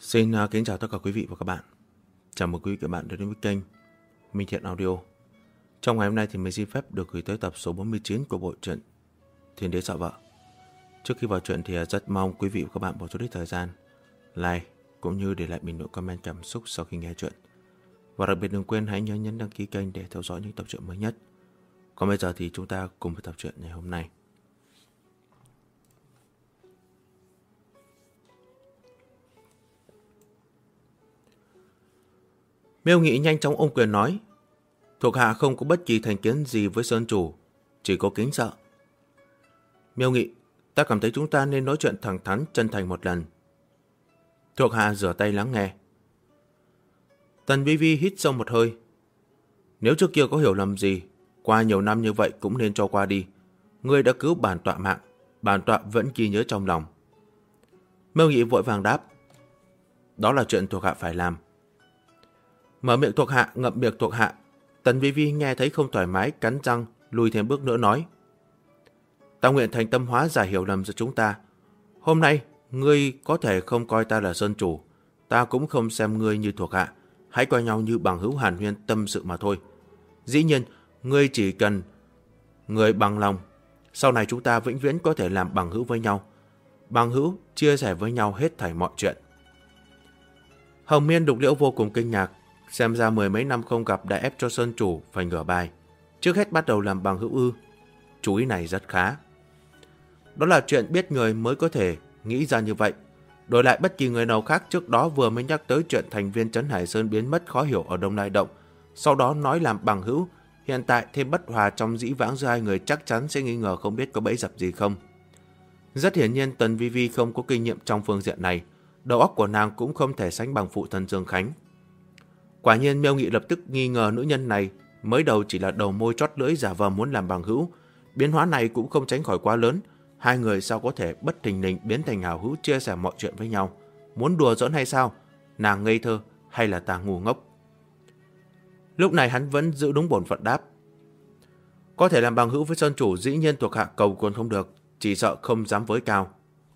Xin kính chào tất cả quý vị và các bạn. Chào mừng quý vị và các bạn đến với kênh Minh Thiện Audio. Trong ngày hôm nay thì mình xin phép được gửi tới tập số 49 của bộ truyện Thiên Đế Sợ Vợ. Trước khi vào truyện thì rất mong quý vị và các bạn bỏ chút ít thời gian like cũng như để lại bình luận comment cảm xúc sau khi nghe truyện. Và đặc biệt đừng quên hãy nhớ nhấn đăng ký kênh để theo dõi những tập truyện mới nhất. Còn bây giờ thì chúng ta cùng với tập truyện ngày hôm nay. Miêu Nghị nhanh chóng ôm quyền nói: thuộc hạ không có bất kỳ thành kiến gì với Sơn Chủ, chỉ có kính sợ. Miêu Nghị, ta cảm thấy chúng ta nên nói chuyện thẳng thắn chân thành một lần. Thuộc hạ rửa tay lắng nghe. Tần Vi Vi hít sâu một hơi. Nếu trước kia có hiểu lầm gì, qua nhiều năm như vậy cũng nên cho qua đi. Ngươi đã cứu bản tọa mạng, bản tọa vẫn ghi nhớ trong lòng. Miêu Nghị vội vàng đáp: đó là chuyện thuộc hạ phải làm. Mở miệng thuộc hạ, ngậm miệng thuộc hạ. Tần Vi Vi nghe thấy không thoải mái, cắn răng lùi thêm bước nữa nói: ta nguyện thành tâm hóa giải hiểu lầm giữa chúng ta. Hôm nay ngươi có thể không coi ta là Sơn Chủ, ta cũng không xem ngươi như thuộc hạ, hãy coi nhau như bằng hữu hàn huyên tâm sự mà thôi. Dĩ nhiên ngươi chỉ cần người bằng lòng, sau này chúng ta vĩnh viễn có thể làm bằng hữu với nhau. Bằng hữu chia sẻ với nhau hết thảy mọi chuyện. Hồng Miên Đục Liễu vô cùng kinh ngạc, xem ra mười mấy năm không gặp đã ép cho Sơn Chủ phải ngửa bài, trước hết bắt đầu làm bằng hữu ư. Chú ý này rất khá. Đó là chuyện biết người mới có thể nghĩ ra như vậy. Đổi lại bất kỳ người nào khác trước đó vừa mới nhắc tới chuyện thành viên Trấn Hải Sơn biến mất khó hiểu ở Đông Lai Động, sau đó nói làm bằng hữu, hiện tại thêm bất hòa trong dĩ vãng giữa hai người chắc chắn sẽ nghi ngờ không biết có bẫy dập gì không. Rất hiển nhiên Tần Vi Vi không có kinh nghiệm trong phương diện này, đầu óc của nàng cũng không thể sánh bằng phụ thân Dương Khánh. Quả nhiên Miêu Nghị lập tức nghi ngờ nữ nhân này mới đầu chỉ là đầu môi chót lưỡi giả vờ muốn làm bằng hữu, biến hóa này cũng không tránh khỏi quá lớn. Hai người sao có thể bất thình lình biến thành hảo hữu chia sẻ mọi chuyện với nhau? Muốn đùa giỡn hay sao? Nàng ngây thơ hay là ta ngu ngốc? Lúc này hắn vẫn giữ đúng bổn phận đáp: có thể làm bằng hữu với Sơn Chủ, dĩ nhiên thuộc hạ cầu còn không được, chỉ sợ không dám với cao.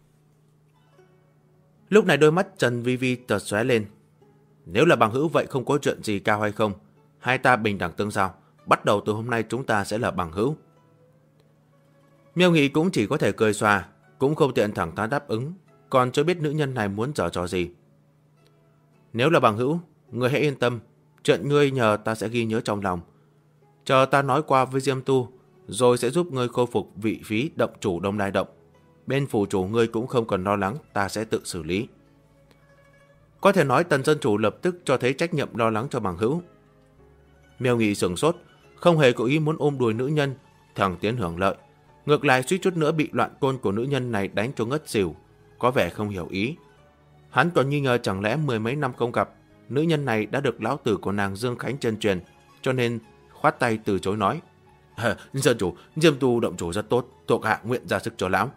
Lúc này đôi mắt Trần Vi Vi chợt lóe lên. Nếu là bằng hữu vậy không có chuyện gì cao hay không? Hai ta bình đẳng tương giao, bắt đầu từ hôm nay chúng ta sẽ là bằng hữu. Miêu Nghị cũng chỉ có thể cười xòa, cũng không tiện thẳng thắn đáp ứng, còn chưa biết nữ nhân này muốn giở trò gì. Nếu là bằng hữu, ngươi hãy yên tâm, chuyện ngươi nhờ ta sẽ ghi nhớ trong lòng. Chờ ta nói qua với Diêm Tu, rồi sẽ giúp ngươi khôi phục vị phí động chủ Đông Lai Động. Bên phủ chủ ngươi cũng không cần lo lắng, ta sẽ tự xử lý. Có thể nói Tần Dân Chủ lập tức cho thấy trách nhiệm lo lắng cho bằng hữu. Miêu Nghị sửng sốt, không hề có ý muốn ôm đùi nữ nhân, thẳng tiến hưởng lợi. Ngược lại suýt chút nữa bị loạn côn của nữ nhân này đánh cho ngất xỉu, có vẻ không hiểu ý. Hắn còn nghi ngờ chẳng lẽ mười mấy năm không gặp, nữ nhân này đã được lão tử của nàng Dương Khánh chân truyền, cho nên khoát tay từ chối nói: Dân Chủ, Diêm Tu động chủ rất tốt, thuộc hạ nguyện ra sức cho lão.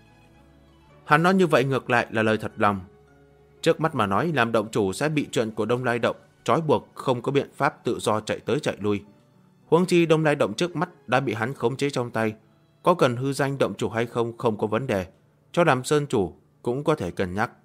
Hắn nói như vậy ngược lại là lời thật lòng. Trước mắt mà nói, làm động chủ sẽ bị chuyện của Đông Lai Động trói buộc, không có biện pháp tự do chạy tới chạy lui. Huống chi Đông Lai Động trước mắt đã bị hắn khống chế trong tay, có cần hư danh động chủ hay không không có vấn đề, cho làm Sơn Chủ cũng có thể cân nhắc.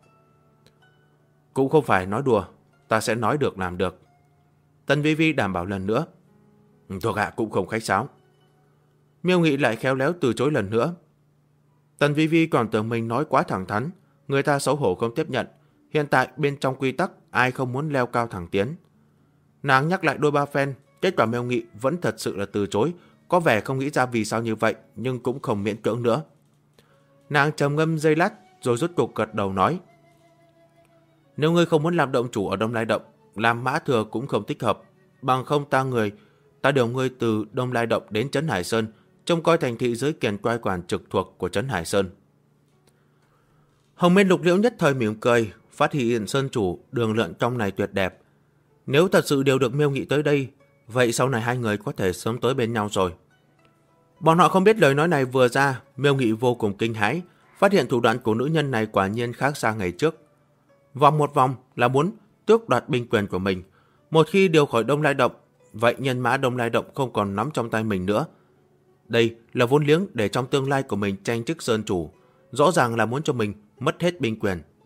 Cũng không phải nói đùa, ta sẽ nói được làm được. Tần Vi Vi đảm bảo lần nữa. Thuộc hạ cũng không khách sáo. Miêu Nghị lại khéo léo từ chối lần nữa. Tần Vi Vi còn tưởng mình nói quá thẳng thắn, người ta xấu hổ không tiếp nhận. Hiện tại bên trong quy tắc ai không muốn leo cao thẳng tiến. Nàng nhắc lại đôi ba phen, kết quả Miêu Nghị vẫn thật sự là từ chối, có vẻ không nghĩ ra vì sao như vậy, nhưng cũng không miễn cưỡng nữa. Nàng trầm ngâm giây lát rồi rốt cuộc gật đầu nói: nếu ngươi không muốn làm động chủ ở Đông Lai Động, làm mã thừa cũng không thích hợp, bằng không ta điều ngươi từ Đông Lai Động đến Trấn Hải Sơn, trông coi thành thị dưới quyền cai quản trực thuộc của Trấn Hải Sơn. Hồng Miên Lục Liễu nhất thời mỉm cười, phát hiện Sơn Chủ đường lượn trong này tuyệt đẹp. Nếu thật sự điều được Miêu Nghị tới đây, vậy sau này hai người có thể sớm tới bên nhau rồi. Bọn họ không biết lời nói này vừa ra, Miêu Nghị vô cùng kinh hãi, phát hiện thủ đoạn của nữ nhân này quả nhiên khác xa ngày trước. Vòng một vòng là muốn tước đoạt binh quyền của mình. Một khi điều khỏi Đông Lai Động, vậy nhân mã Đông Lai Động không còn nắm trong tay mình nữa. Đây là vốn liếng để trong tương lai của mình tranh chức Sơn Chủ, rõ ràng là muốn cho mình mất hết binh quyền.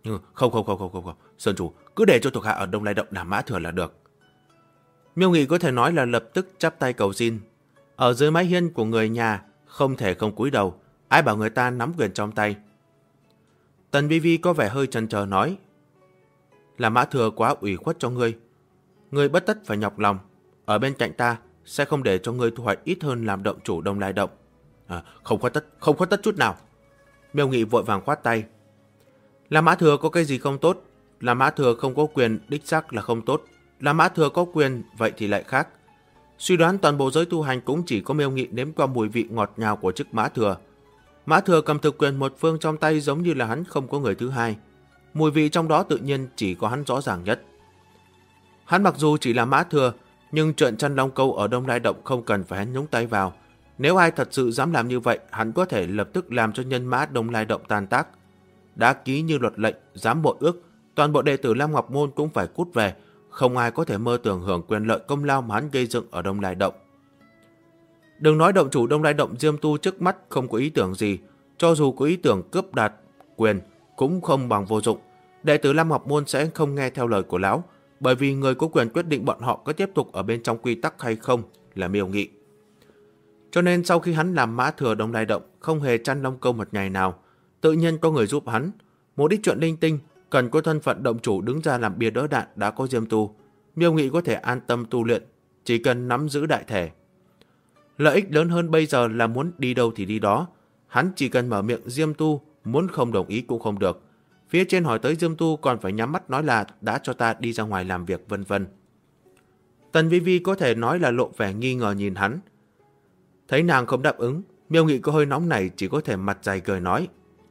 Không. Sơn chủ, cứ để cho thuộc hạ ở Đông Lai Động làm mã thừa là được. Miêu Nghị có thể nói là lập tức chắp tay cầu xin. Ở dưới mái hiên của người nhà, không thể không cúi đầu. Ai bảo người ta nắm quyền trong tay. Tần Vi Vi có vẻ hơi chần chờ nói. Là mã thừa quá ủy khuất cho ngươi. Ngươi bất tất phải nhọc lòng. Ở bên cạnh ta sẽ không để cho ngươi thu hoạch ít hơn làm động chủ Đông Lai Động. Không khuất tất chút nào. Miêu Nghị vội vàng khoát tay. Là mã thừa có cái gì không tốt? Là mã thừa không có quyền đích xác là không tốt. Là mã thừa có quyền vậy thì lại khác. Suy đoán toàn bộ giới tu hành cũng chỉ có Miêu Nghị nếm qua mùi vị ngọt ngào của chức mã thừa. Mã thừa cầm thực quyền một phương trong tay giống như là hắn không có người thứ hai. Mùi vị trong đó tự nhiên chỉ có hắn rõ ràng nhất. Hắn mặc dù chỉ là mã thừa, nhưng chuyện chăn long câu ở Đông Lai Động không cần phải hắn nhúng tay vào. Nếu ai thật sự dám làm như vậy, hắn có thể lập tức làm cho nhân mã Đông Lai Động tan tác. Đã ký như luật lệnh, dám bội ước, toàn bộ đệ tử Lam Ngọc Môn cũng phải cút về. Không ai có thể mơ tưởng hưởng quyền lợi công lao mà hắn gây dựng ở Đông Lai Động. Đừng nói động chủ Đông Lai Động Diêm Tu trước mắt không có ý tưởng gì, cho dù có ý tưởng cướp đoạt quyền cũng không bằng vô dụng. Đệ tử Lam Ngọc Môn sẽ không nghe theo lời của lão, bởi vì người có quyền quyết định bọn họ có tiếp tục ở bên trong quy tắc hay không là Miêu Nghị. Cho nên sau khi hắn làm mã thừa Đông Lai Động không hề chăn lông câu một ngày nào, tự nhiên có người giúp hắn. Một ít chuyện linh tinh cần có thân phận động chủ đứng ra làm bia đỡ đạn đã có Diêm Tu. Miêu Nghị có thể an tâm tu luyện, chỉ cần nắm giữ đại thể. Lợi ích lớn hơn bây giờ là muốn đi đâu thì đi đó. Hắn chỉ cần mở miệng Diêm Tu, muốn không đồng ý cũng không được. Phía trên hỏi tới Diêm Tu còn phải nhắm mắt nói là đã cho ta đi ra ngoài làm việc vân vân. Tần Vi Vi có thể nói là lộ vẻ nghi ngờ nhìn hắn. Thấy nàng không đáp ứng, Miêu Nghị có hơi nóng này chỉ có thể mặt dày cười nói.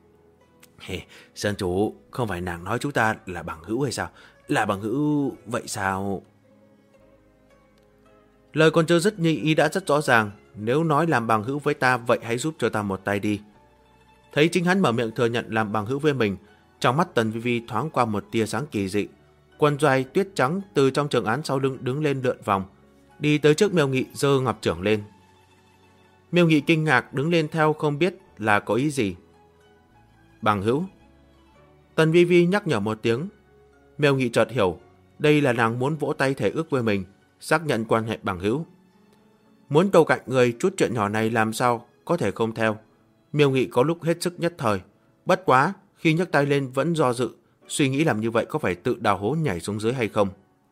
Sơn chủ, không phải nàng nói chúng ta là bằng hữu hay sao? Là bằng hữu vậy sao? Lời còn chưa dứt nhưng ý đã rất rõ ràng. Nếu nói làm bằng hữu với ta, vậy hãy giúp cho ta một tay đi. Thấy chính hắn mở miệng thừa nhận làm bằng hữu với mình, trong mắt Tần Vi Vi thoáng qua một tia sáng kỳ dị. Quần doài tuyết trắng từ trong trường án sau lưng đứng lên lượn vòng, đi tới trước Miêu Nghị giơ ngọc chưởng lên. Miêu Nghị kinh ngạc đứng lên theo không biết là có ý gì. Bằng hữu. Tần Vi Vi nhắc nhở một tiếng. Miêu Nghị chợt hiểu, đây là nàng muốn vỗ tay thể ước với mình, xác nhận quan hệ bằng hữu. Muốn cầu cạnh người chút chuyện nhỏ này làm sao có thể không theo. Miêu Nghị có lúc hết sức nhất thời, bất quá khi nhấc tay lên vẫn do dự, suy nghĩ làm như vậy có phải tự đào hố nhảy xuống dưới hay không.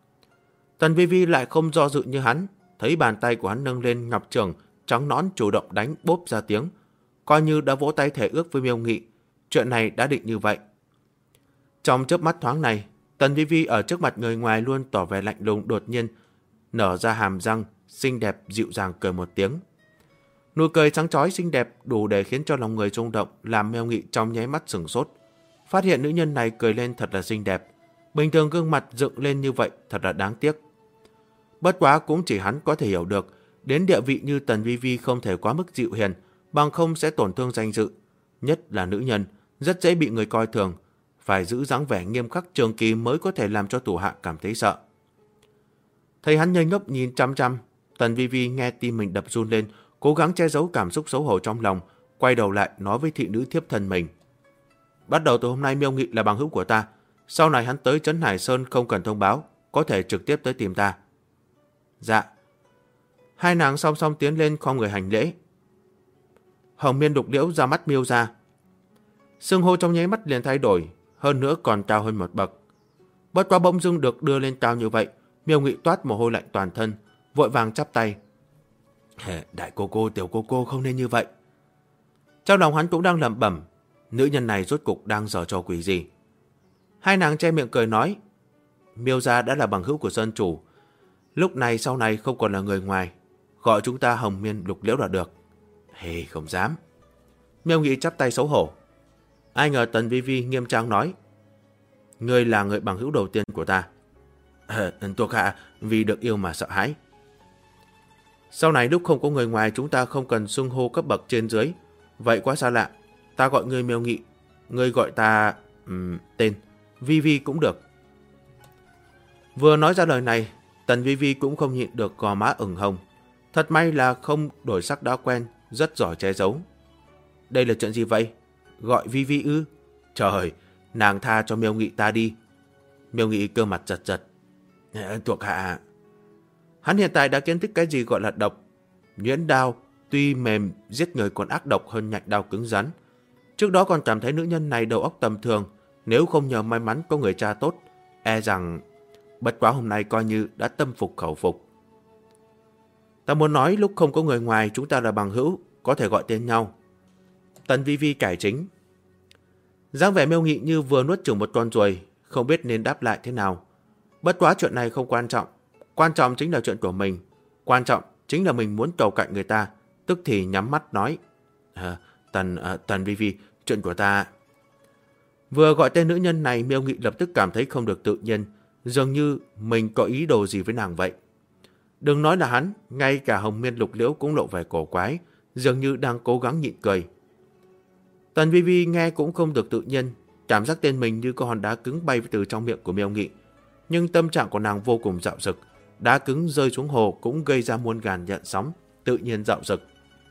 Tần Vi Vi lại không do dự như hắn, thấy bàn tay của hắn nâng lên ngọc chưởng trắng nõn chủ động đánh bốp ra tiếng, coi như đã vỗ tay thể ước với Miêu Nghị. Chuyện này đã định như vậy. Trong chớp mắt thoáng này, Tần Vi Vi ở trước mặt người ngoài luôn tỏ vẻ lạnh lùng, đột nhiên nở ra hàm răng xinh đẹp dịu dàng cười một tiếng. Nụ cười sáng chói xinh đẹp đủ để khiến cho lòng người rung động, làm Miêu Nghị trong nháy mắt sửng sốt. Phát hiện nữ nhân này cười lên thật là xinh đẹp. Bình thường gương mặt dựng lên như vậy thật là đáng tiếc. Bất quá cũng chỉ hắn có thể hiểu được, đến địa vị như Tần Vi Vi không thể quá mức dịu hiền, bằng không sẽ tổn thương danh dự. Nhất là nữ nhân, rất dễ bị người coi thường, phải giữ dáng vẻ nghiêm khắc trường kỳ mới có thể làm cho thủ hạ cảm thấy sợ. Thấy hắn ngây ngốc nhìn chăm chăm, Tần Vi Vi nghe tim mình đập run lên, cố gắng che giấu cảm xúc xấu hổ trong lòng, quay đầu lại nói với thị nữ thiếp thân mình. Bắt đầu từ hôm nay Miêu Nghị là bằng hữu của ta, sau này hắn tới Trấn Hải Sơn không cần thông báo, có thể trực tiếp tới tìm ta. Dạ. Hai nàng song song tiến lên khom người hành lễ. Hồng Miên Đục Liễu ra mắt Miêu ra. Xưng hô trong nháy mắt liền thay đổi, hơn nữa còn cao hơn một bậc. Bất quá bỗng dưng được đưa lên cao như vậy, Miêu Nghị toát mồ hôi lạnh toàn thân, vội vàng chắp tay. Đại cô cô, tiểu cô cô không nên như vậy. Trong lòng hắn cũng đang lẩm bẩm, nữ nhân này rốt cục đang giở trò quỷ gì. Hai nàng che miệng cười nói, Miêu gia đã là bằng hữu của Sơn chủ, lúc này sau này không còn là người ngoài, gọi chúng ta Hồng Miên Lục Liễu là được. Không dám. Miêu Nghị chắp tay xấu hổ. Ai ngờ Tần Vi Vi nghiêm trang nói, ngươi là người bằng hữu đầu tiên của ta. Thuộc hạ vì được yêu mà sợ hãi. Sau này lúc không có người ngoài chúng ta không cần xưng hô cấp bậc trên dưới, vậy quá xa lạ. Ta gọi ngươi Miêu Nghị, ngươi gọi ta tên Vi Vi cũng được. Vừa nói ra lời này, Tần Vi Vi cũng không nhịn được gò má ửng hồng. Thật may là không đổi sắc đã quen, rất giỏi che giấu. Đây là chuyện gì vậy? Gọi Vi Vi ư? Trời, nàng tha cho Miêu Nghị ta đi. Miêu Nghị cơ mặt giật giật. Thuộc hạ. Hắn hiện tại đã kiến thức cái gì gọi là độc. Nhuyễn đao tuy mềm, giết người còn ác độc hơn nhạnh đao cứng rắn. Trước đó còn cảm thấy nữ nhân này đầu óc tầm thường, nếu không nhờ may mắn có người cha tốt, e rằng... Bất quá hôm nay coi như đã tâm phục khẩu phục. Ta muốn nói lúc không có người ngoài, chúng ta là bằng hữu, có thể gọi tên nhau. Tần Vi Vi cải chính. Dáng vẻ Miêu Nghị như vừa nuốt chửng một con ruồi, không biết nên đáp lại thế nào. Bất quá chuyện này không quan trọng. Quan trọng chính là chuyện của mình. Quan trọng chính là mình muốn cầu cạnh người ta. Tức thì nhắm mắt nói. Tần Vi Vi, chuyện của ta... Vừa gọi tên nữ nhân này, Miêu Nghị lập tức cảm thấy không được tự nhiên, dường như mình có ý đồ gì với nàng vậy. Đừng nói là hắn, ngay cả Hồng Miên Lục Liễu cũng lộ vẻ cổ quái, dường như đang cố gắng nhịn cười. Tần Vi Vi nghe cũng không được tự nhiên, cảm giác tên mình như có hòn đá cứng bay từ trong miệng của Miêu Nghị. Nhưng tâm trạng của nàng vô cùng dạo dực, đá cứng rơi xuống hồ cũng gây ra muôn ngàn gợn sóng, tự nhiên dạo dực.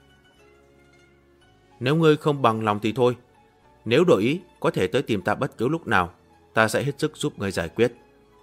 Nếu ngươi không bằng lòng thì thôi, nếu đổi ý có thể tới tìm ta bất cứ lúc nào, ta sẽ hết sức giúp ngươi giải quyết.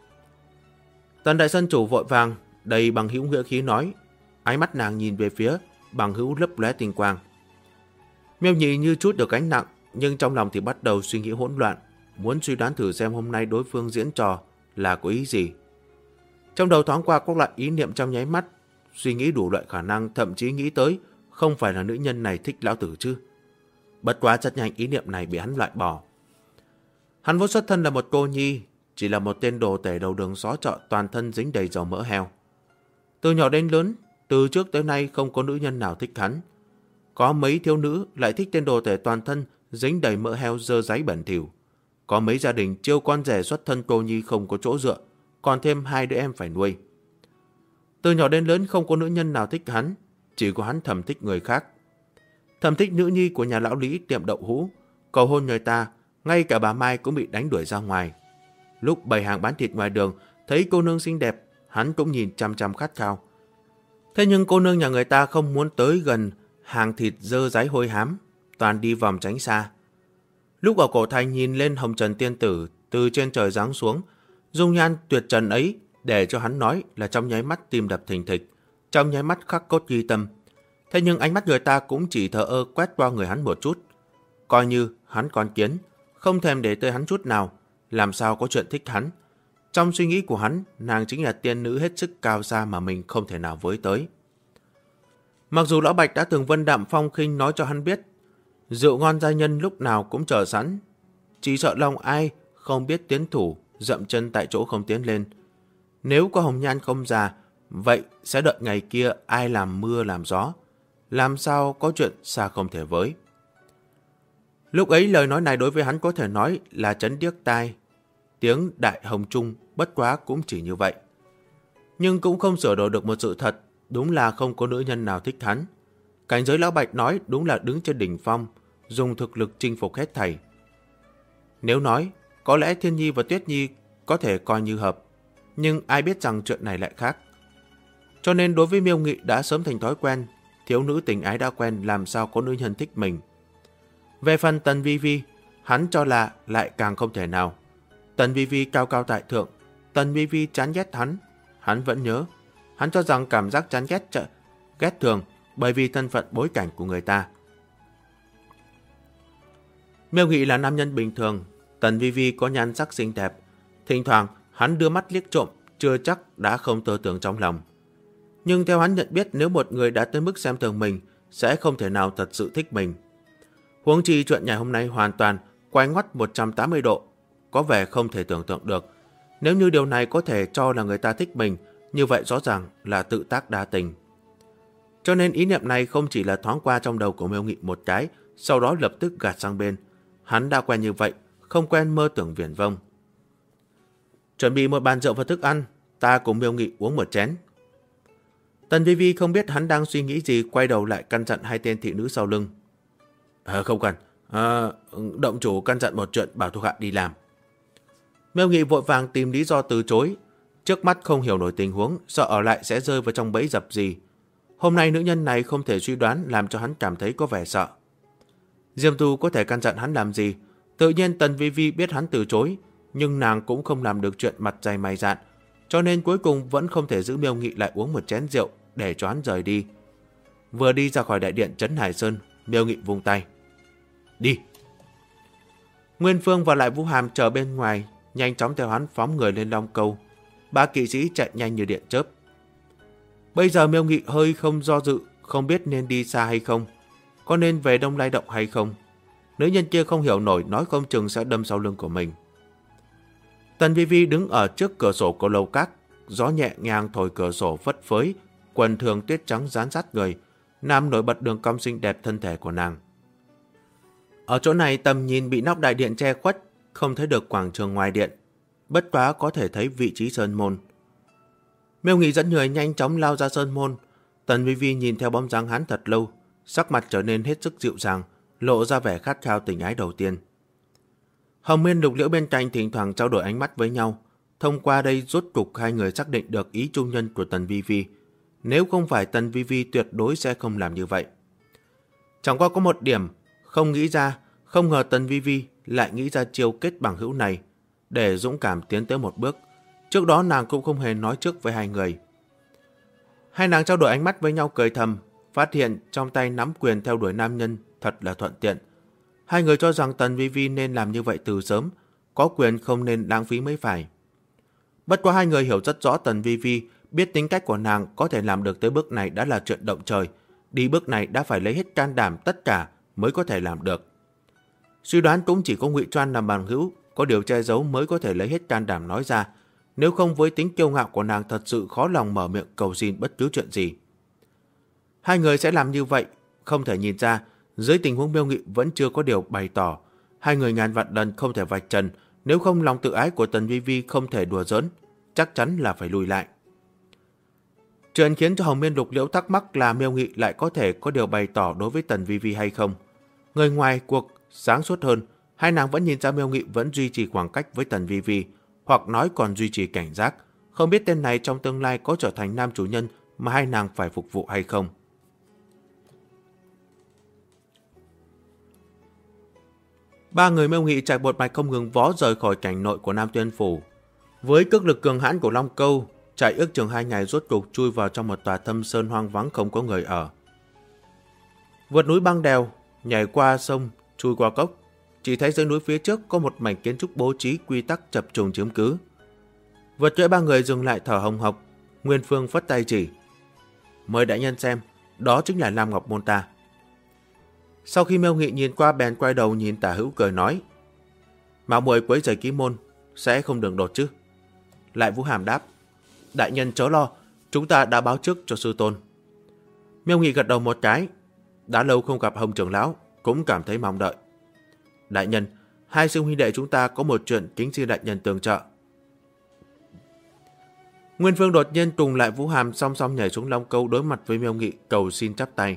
Tần đại sân chủ vội vàng, đầy bằng hữu nghĩa khí nói, ánh mắt nàng nhìn về phía bằng hữu lấp lóe tinh quang. Miêu Nhị như chút được gánh nặng, nhưng trong lòng thì bắt đầu suy nghĩ hỗn loạn, muốn suy đoán thử xem hôm nay đối phương diễn trò là có ý gì. Trong đầu thoáng qua các loại ý niệm trong nháy mắt, suy nghĩ đủ loại khả năng, thậm chí nghĩ tới không phải là nữ nhân này thích lão tử chứ. Bất quá rất nhanh ý niệm này bị hắn loại bỏ. Hắn vốn xuất thân là một cô nhi, chỉ là một tên đồ tể đầu đường xó chợ toàn thân dính đầy dầu mỡ heo. Từ nhỏ đến lớn, từ trước tới nay không có nữ nhân nào thích hắn. Có mấy thiếu nữ lại thích tên đồ tể toàn thân dính đầy mỡ heo dơ dáy bẩn thỉu. Có mấy gia đình chiêu con rể xuất thân cô nhi không có chỗ dựa, còn thêm 2 đứa em phải nuôi. Từ nhỏ đến lớn không có nữ nhân nào thích hắn, chỉ có hắn thầm thích người khác. Thầm thích nữ nhi của nhà lão Lý tiệm đậu hũ, cầu hôn người ta, ngay cả bà Mai cũng bị đánh đuổi ra ngoài. Lúc bày hàng bán thịt ngoài đường, thấy cô nương xinh đẹp, hắn cũng nhìn chăm chăm khát khao. Thế nhưng cô nương nhà người ta không muốn tới gần hàng thịt dơ dáy hôi hám, toàn đi vòng tránh xa. Lúc ở cổ thành nhìn lên hồng trần tiên tử từ trên trời giáng xuống, dung nhan tuyệt trần ấy để cho hắn nói là trong nháy mắt tim đập thình thịch, trong nháy mắt khắc cốt ghi tâm. Thế nhưng ánh mắt người ta cũng chỉ thờ ơ quét qua người hắn một chút, coi như hắn con kiến, không thèm để tới hắn chút nào, làm sao có chuyện thích hắn. Trong suy nghĩ của hắn, nàng chính là tiên nữ hết sức cao xa mà mình không thể nào với tới. Mặc dù Lão Bạch đã từng vân đạm phong khinh nói cho hắn biết, rượu ngon gia nhân lúc nào cũng chờ sẵn, chỉ sợ lòng ai không biết tiến thủ, dậm chân tại chỗ không tiến lên. Nếu có hồng nhan không già, vậy sẽ đợi ngày kia ai làm mưa làm gió, làm sao có chuyện xa không thể với. Lúc ấy lời nói này đối với hắn có thể nói là chấn điếc tai. Tiếng đại hồng trung bất quá cũng chỉ như vậy. Nhưng cũng không sửa đổi được một sự thật, đúng là không có nữ nhân nào thích hắn. Cảnh giới Lão Bạch nói đúng là đứng trên đỉnh phong, dùng thực lực chinh phục hết thảy. Nếu nói, có lẽ Thiên Nhi và Tuyết Nhi có thể coi như hợp, nhưng ai biết rằng chuyện này lại khác. Cho nên đối với Miêu Nghị đã sớm thành thói quen, thiếu nữ tình ái đã quen làm sao có nữ nhân thích mình. Về phần Tần Vi Vi, hắn cho là lại càng không thể nào. Tần Vi Vi cao cao tại thượng, Tần Vi Vi chán ghét hắn vẫn nhớ. Hắn cho rằng cảm giác chán ghét thường bởi vì thân phận bối cảnh của người ta. Miêu Nghị là nam nhân bình thường, Tần Vi Vi có nhan sắc xinh đẹp, thỉnh thoảng hắn đưa mắt liếc trộm, chưa chắc đã không tơ tưởng trong lòng. Nhưng theo hắn nhận biết, nếu một người đã tới mức xem thường mình, sẽ không thể nào thật sự thích mình. Huống chi chuyện ngày hôm nay hoàn toàn quay ngoắt 180 độ, có vẻ không thể tưởng tượng được. Nếu như điều này có thể cho là người ta thích mình, như vậy rõ ràng là tự tác đa tình. Cho nên ý niệm này không chỉ là thoáng qua trong đầu của Miêu Nghị một cái, sau đó lập tức gạt sang bên. Hắn đã quen như vậy, không quen mơ tưởng viển vông. Chuẩn bị một bàn rượu và thức ăn, ta cùng Miêu Nghị uống một chén. Tần Vi Vi không biết hắn đang suy nghĩ gì, quay đầu lại căn dặn 2 tên thị nữ sau lưng. Không cần, động chủ căn dặn một chuyện bảo thuộc hạ đi làm. Miêu Nghị vội vàng tìm lý do từ chối. Trước mắt không hiểu nổi tình huống, sợ ở lại sẽ rơi vào trong bẫy dập gì. Hôm nay nữ nhân này không thể suy đoán, làm cho hắn cảm thấy có vẻ sợ. Diêm Tu có thể căn dặn hắn làm gì, Tự nhiên Tần Vi Vi biết hắn từ chối, nhưng nàng cũng không làm được chuyện mặt dày mày dạn, cho nên cuối cùng vẫn không thể giữ Miêu Nghị lại uống một chén rượu để cho hắn rời đi. Vừa đi ra khỏi đại điện Trấn Hải Sơn, Miêu Nghị vung tay. Đi! Nguyên Phương và lại Vũ Hàm chờ bên ngoài, nhanh chóng theo hắn phóng người lên Long Câu. Ba kỵ sĩ chạy nhanh như điện chớp. Bây giờ Miêu Nghị hơi không do dự, không biết nên đi xa hay không, có nên về Đông Lai Động hay không. Nữ nhân kia không hiểu nổi, nói không chừng sẽ đâm sau lưng của mình. Tần Vi Vi đứng ở trước cửa sổ của lầu các, gió nhẹ nhàng thổi cửa sổ phất phới, quần thường tuyết trắng dán sát người, làm nổi bật đường cong xinh đẹp thân thể của nàng. Ở chỗ này tầm nhìn bị nóc đại điện che khuất, không thấy được quảng trường ngoài điện, bất quá có thể thấy vị trí sơn môn. Miêu Nghị dẫn người nhanh chóng lao ra sơn môn. Tần Vi Vi nhìn theo bóng dáng hắn thật lâu, sắc mặt trở nên hết sức dịu dàng, lộ ra vẻ khát khao tình ái đầu tiên. Hồng Miên Lục Liễu bên cạnh thỉnh thoảng trao đổi ánh mắt với nhau. Thông qua đây rốt cục hai người xác định được ý trung nhân của Tần Vi Vi. Nếu không phải Tần Vi Vi tuyệt đối sẽ không làm như vậy. Chẳng qua có một điểm không ngờ Tần Vi Vi lại nghĩ ra chiêu kết bằng hữu này để dũng cảm tiến tới một bước. Trước đó nàng cũng không hề nói trước với hai người. Hai nàng trao đổi ánh mắt với nhau cười thầm, phát hiện trong tay nắm quyền theo đuổi nam nhân thật là thuận tiện. Hai người cho rằng Tần Vi Vi nên làm như vậy từ sớm, có quyền không nên lãng phí mới phải. Bất quá hai người hiểu rất rõ Tần Vi Vi, biết tính cách của nàng có thể làm được tới bước này đã là chuyện động trời, đi bước này đã phải lấy hết can đảm tất cả mới có thể làm được. Suy đoán cũng chỉ có Ngụy Choan làm bằng hữu, có điều che giấu mới có thể lấy hết can đảm nói ra, nếu không với tính kiêu ngạo của nàng thật sự khó lòng mở miệng cầu xin bất cứ chuyện gì. Hai người sẽ làm như vậy, không thể nhìn ra, dưới tình huống Miêu Nghị vẫn chưa có điều bày tỏ, hai người ngàn vạn lần không thể vạch trần, nếu không lòng tự ái của Tần Vi Vi không thể đùa giỡn, chắc chắn là phải lùi lại. Chuyện khiến cho Hồng Miên Lục Liễu thắc mắc là Miêu Nghị lại có thể có điều bày tỏ đối với Tần Vi Vi hay không. Người ngoài cuộc sáng suốt hơn, hai nàng vẫn nhìn ra Miêu Nghị vẫn duy trì khoảng cách với Tần Vi Vi, hoặc nói còn duy trì cảnh giác, không biết tên này trong tương lai có trở thành nam chủ nhân mà hai nàng phải phục vụ hay không. Ba người Miêu Nghị chạy một mạch không ngừng vó rời khỏi cảnh nội của Nam Tuyên Phủ. Với cước lực cường hãn của Long Câu, chạy ước chừng 2 ngày rốt cục chui vào trong một tòa thâm sơn hoang vắng không có người ở. Vượt núi băng đèo, nhảy qua sông, chui qua cốc, chỉ thấy dưới núi phía trước có một mảnh kiến trúc bố trí quy tắc chập trùng chiếm cứ. Vượt trễ ba người dừng lại thở hồng hộc, Nguyên Phương phất tay chỉ. Mời đại nhân xem, đó chính là Lam Ngọc Môn ta. Sau khi Miêu Nghị nhìn qua bèn quay đầu nhìn Tả Hữu cười nói. Mạo muội quấy rầy ký môn, sẽ không đường đột chứ? Lại Vũ Hàm đáp. Đại nhân chớ lo, chúng ta đã báo trước cho sư tôn. Miêu Nghị gật đầu một cái. Đã lâu không gặp Hồng trưởng lão, cũng cảm thấy mong đợi. Đại nhân, hai sư huynh đệ chúng ta có một chuyện kính xin đại nhân tường trợ. Nguyên Phương đột nhiên cùng Lại Vũ Hàm song song nhảy xuống Long Câu đối mặt với Miêu Nghị cầu xin chắp tay.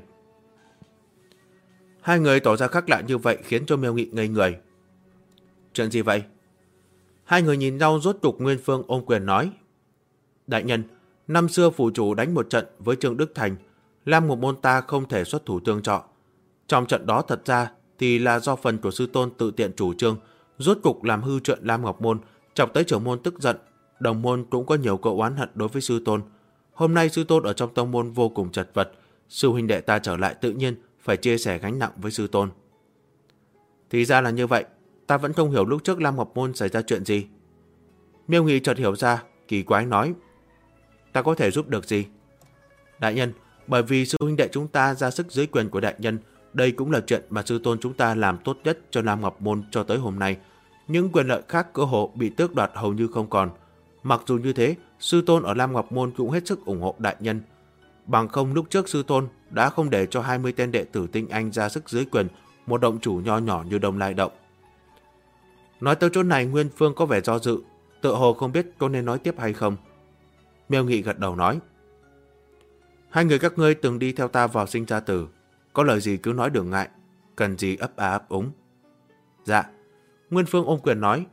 Hai người tỏ ra khác lạ như vậy khiến cho Miêu Nghị ngây người. Chuyện gì vậy? Hai người nhìn nhau rốt cục Nguyên Phương ôm quyền nói. Đại nhân, năm xưa phủ chủ đánh một trận với Trương Đức Thành, Lam Ngọc Môn ta không thể xuất thủ tương trợ. Trong trận đó thật ra thì là do phần của sư tôn tự tiện chủ trương, rốt cục làm hư chuyện Lam Ngọc Môn, chọc tới trưởng môn tức giận. Đồng môn cũng có nhiều cậu oán hận đối với sư tôn. Hôm nay sư tôn ở trong tông môn vô cùng chật vật, sư huynh đệ ta trở lại tự nhiên phải chia sẻ gánh nặng với sư tôn. Thì ra là như vậy, ta vẫn không hiểu lúc trước Lam Ngọc Môn xảy ra chuyện gì. Miêu Nghị chợt hiểu ra, kỳ quái nói. Ta có thể giúp được gì? Đại nhân, bởi vì sư huynh đệ chúng ta ra sức dưới quyền của đại nhân, đây cũng là chuyện mà sư tôn chúng ta làm tốt nhất cho Lam Ngọc Môn cho tới hôm nay. Những quyền lợi khác cơ hồ bị tước đoạt hầu như không còn. Mặc dù như thế, sư tôn ở Lam Ngọc Môn cũng hết sức ủng hộ đại nhân. Bằng không lúc trước sư tôn đã không để cho 20 tên đệ tử tinh anh ra sức dưới quyền một động chủ nho nhỏ như Đông Lai Động. Nói tới chỗ này, Nguyên Phương có vẻ do dự, tự hồ không biết có nên nói tiếp hay không. Miêu Nghị gật đầu nói. Hai người các ngươi từng đi theo ta vào sinh ra tử, có lời gì cứ nói đừng ngại, cần gì ấp á ấp úng. Dạ. Nguyên Phương ôm quyền nói.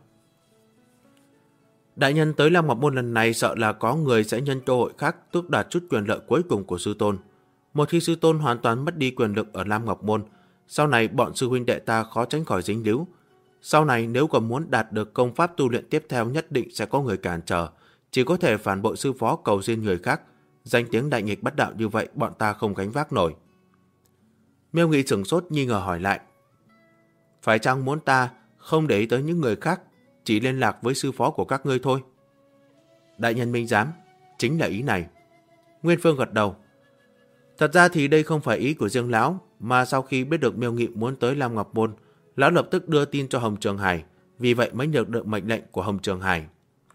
Đại nhân tới Lam Ngọc Môn lần này sợ là có người sẽ nhân cơ hội khác tước đoạt chút quyền lợi cuối cùng của sư tôn. Một khi sư tôn hoàn toàn mất đi quyền lực ở Lam Ngọc Môn, sau này bọn sư huynh đệ ta khó tránh khỏi dính líu. Sau này nếu còn muốn đạt được công pháp tu luyện tiếp theo nhất định sẽ có người cản trở, chỉ có thể phản bội sư phó cầu xin người khác. Danh tiếng đại nghịch bất đạo như vậy bọn ta không gánh vác nổi. Miêu Nghị sửng sốt nghi ngờ hỏi lại. Phải chăng muốn ta không để ý tới những người khác, chỉ liên lạc với sư phó của các ngươi thôi? Đại nhân minh giám, chính là ý này. Nguyên Phương gật đầu. Thật ra thì đây không phải ý của riêng lão, mà sau khi biết được Miêu Nghị muốn tới Lam Ngọc Môn, lão lập tức đưa tin cho Hồng Trường Hải, vì vậy mới nhận được mệnh lệnh của Hồng Trường Hải.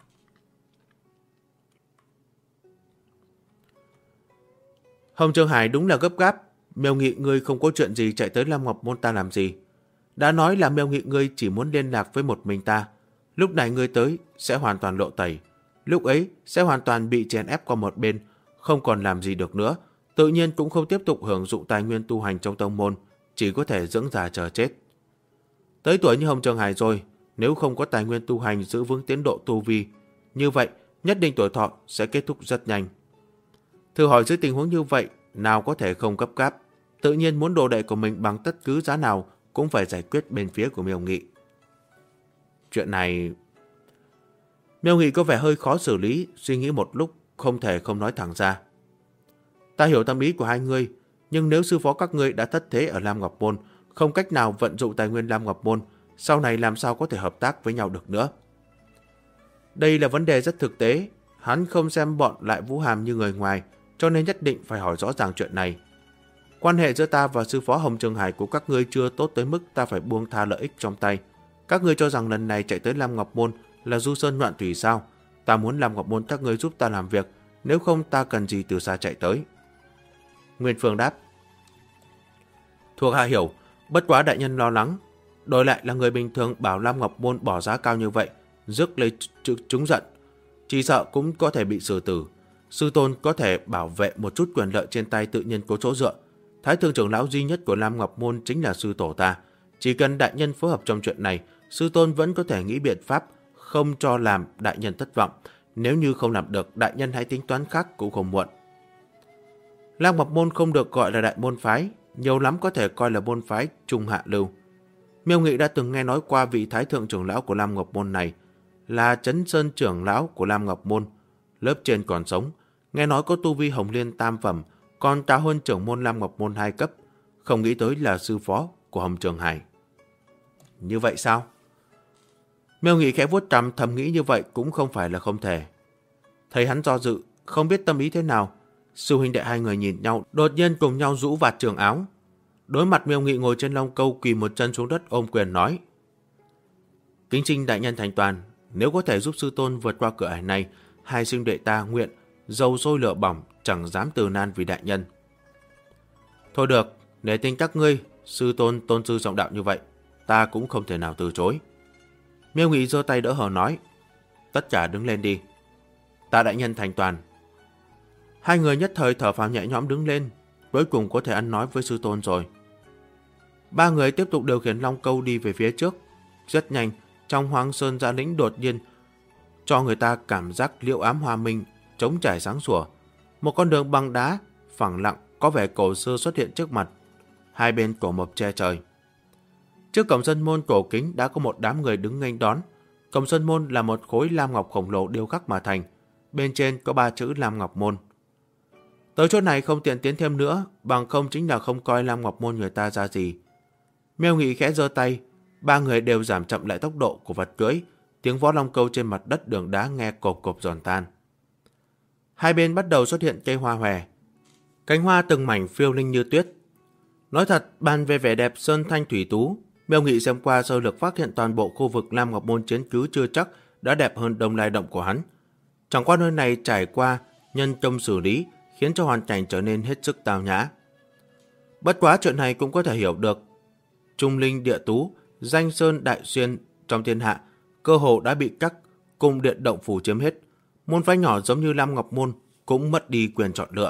Hồng Trường Hải đúng là gấp gáp. Miêu Nghị ngươi không có chuyện gì chạy tới Lam Ngọc Môn ta làm gì? Đã nói là Miêu Nghị ngươi chỉ muốn liên lạc với một mình ta. Lúc này ngươi tới sẽ hoàn toàn lộ tẩy. Lúc ấy sẽ hoàn toàn bị chèn ép qua một bên, không còn làm gì được nữa. Tự nhiên cũng không tiếp tục hưởng dụng tài nguyên tu hành trong tông môn, chỉ có thể dưỡng già chờ chết. Tới tuổi như Hồng Trường Hải rồi, nếu không có tài nguyên tu hành giữ vững tiến độ tu vi, như vậy nhất định tuổi thọ sẽ kết thúc rất nhanh. Thử hỏi dưới tình huống như vậy, nào có thể không gấp gáp, tự nhiên muốn đồ đệ của mình bằng tất cứ giá nào cũng phải giải quyết bên phía của Miêu Nghị. Chuyện này... Miêu Nghị có vẻ hơi khó xử lý, suy nghĩ một lúc, không thể không nói thẳng ra. Ta hiểu tâm ý của hai ngươi, nhưng nếu sư phó các ngươi đã thất thế ở Lam Ngọc Môn, không cách nào vận dụng tài nguyên Lam Ngọc Môn, sau này làm sao có thể hợp tác với nhau được nữa. Đây là vấn đề rất thực tế, hắn không xem bọn Lại Vũ Hàm như người ngoài, cho nên nhất định phải hỏi rõ ràng chuyện này. Quan hệ giữa ta và sư phó Hồng Trường Hải của các ngươi chưa tốt tới mức ta phải buông tha lợi ích trong tay. Các ngươi cho rằng lần này chạy tới Lam Ngọc Môn là du sơn ngoạn thủy sao? Ta muốn Lam Ngọc Môn các ngươi giúp ta làm việc, nếu không ta cần gì từ xa chạy tới. Nguyên Phương đáp. Thuộc hạ hiểu, bất quá đại nhân lo lắng. Đổi lại là người bình thường bảo Lam Ngọc Môn bỏ giá cao như vậy, rước lấy chúng giận. Chỉ sợ cũng có thể bị xử tử. Sư tôn có thể bảo vệ một chút quyền lợi trên tay tự nhiên có chỗ dựa. Thái thượng trưởng lão duy nhất của Lam Ngọc Môn chính là sư tổ ta. Chỉ cần đại nhân phối hợp trong chuyện này, sư tôn vẫn có thể nghĩ biện pháp không cho làm đại nhân thất vọng. Nếu như không làm được, đại nhân hãy tính toán khác cũng không muộn. Lam Ngọc Môn không được gọi là đại môn phái, nhiều lắm có thể coi là môn phái trung hạ lưu. Miêu Nghị đã từng nghe nói qua vị thái thượng trưởng lão của Lam Ngọc Môn này là Trấn Sơn trưởng lão của Lam Ngọc Môn, lớp trên còn sống, nghe nói có tu vi Hồng Liên tam phẩm, còn cao hơn trưởng môn Lam Ngọc Môn 2 cấp, không nghĩ tới là sư phó của Hồng Trường Hải. Như vậy sao? Miêu Nghị khẽ vuốt trầm, thầm nghĩ như vậy cũng không phải là không thể. Thấy hắn do dự, không biết tâm ý thế nào, sư huynh đệ hai người nhìn nhau, đột nhiên cùng nhau rũ vạt trường áo. Đối mặt Miêu Nghị ngồi trên long câu, quỳ một chân xuống đất ôm quyền nói: Kính trình đại nhân thành toàn, nếu có thể giúp sư tôn vượt qua cửa ải này, hai sư đệ ta nguyện dầu sôi lửa bỏng, chẳng dám từ nan vì đại nhân. Thôi được, để tin các ngươi, sư tôn sư trọng đạo như vậy, ta cũng không thể nào từ chối. Miêu Nghị giơ tay đỡ hờ nói: Tất cả đứng lên đi. Ta đại nhân thành toàn. Hai người nhất thời thở phào nhẹ nhõm đứng lên, cuối cùng có thể ăn nói với sư tôn rồi. Ba người tiếp tục điều khiển long câu đi về phía trước. Rất nhanh, trong Hoang Sơn Giã Lĩnh đột nhiên cho người ta cảm giác liễu ám hoa minh, trống trải sáng sủa. Một con đường bằng đá phẳng lặng có vẻ cổ xưa xuất hiện trước mặt, hai bên cổ mộc che trời. Trước cổng sân môn cổ kính đã có một đám người đứng nghênh đón. Cổng sân môn là một khối lam ngọc khổng lồ điêu khắc mà thành, bên trên có 3 chữ Lam Ngọc Môn. Tới chỗ này không tiện tiến thêm nữa, bằng không chính là không coi Lam Ngọc Môn người ta ra gì. Miêu Nghị khẽ giơ tay, ba người đều giảm chậm lại tốc độ của vật cưỡi, tiếng vó long câu trên mặt đất đường đá nghe cộp cộp giòn tan. Hai bên bắt đầu xuất hiện cây hoa hòe, cánh hoa từng mảnh phiêu linh như tuyết. Nói thật, bàn về vẻ đẹp sơn thanh thủy tú, Miêu Nghị xem qua sơ lược phát hiện toàn bộ khu vực Lam Ngọc Môn chiến cứ chưa chắc đã đẹp hơn Đông Lai Động của hắn. Chẳng qua nơi này trải qua nhân công xử lý, khiến cho hoàn cảnh trở nên hết sức tao nhã. Bất quá chuyện này cũng có thể hiểu được. Trung linh địa tú, danh sơn đại xuyên trong thiên hạ, cơ hồ đã bị các cung điện động phủ chiếm hết. Môn phái nhỏ giống như Lam Ngọc Môn cũng mất đi quyền chọn lựa.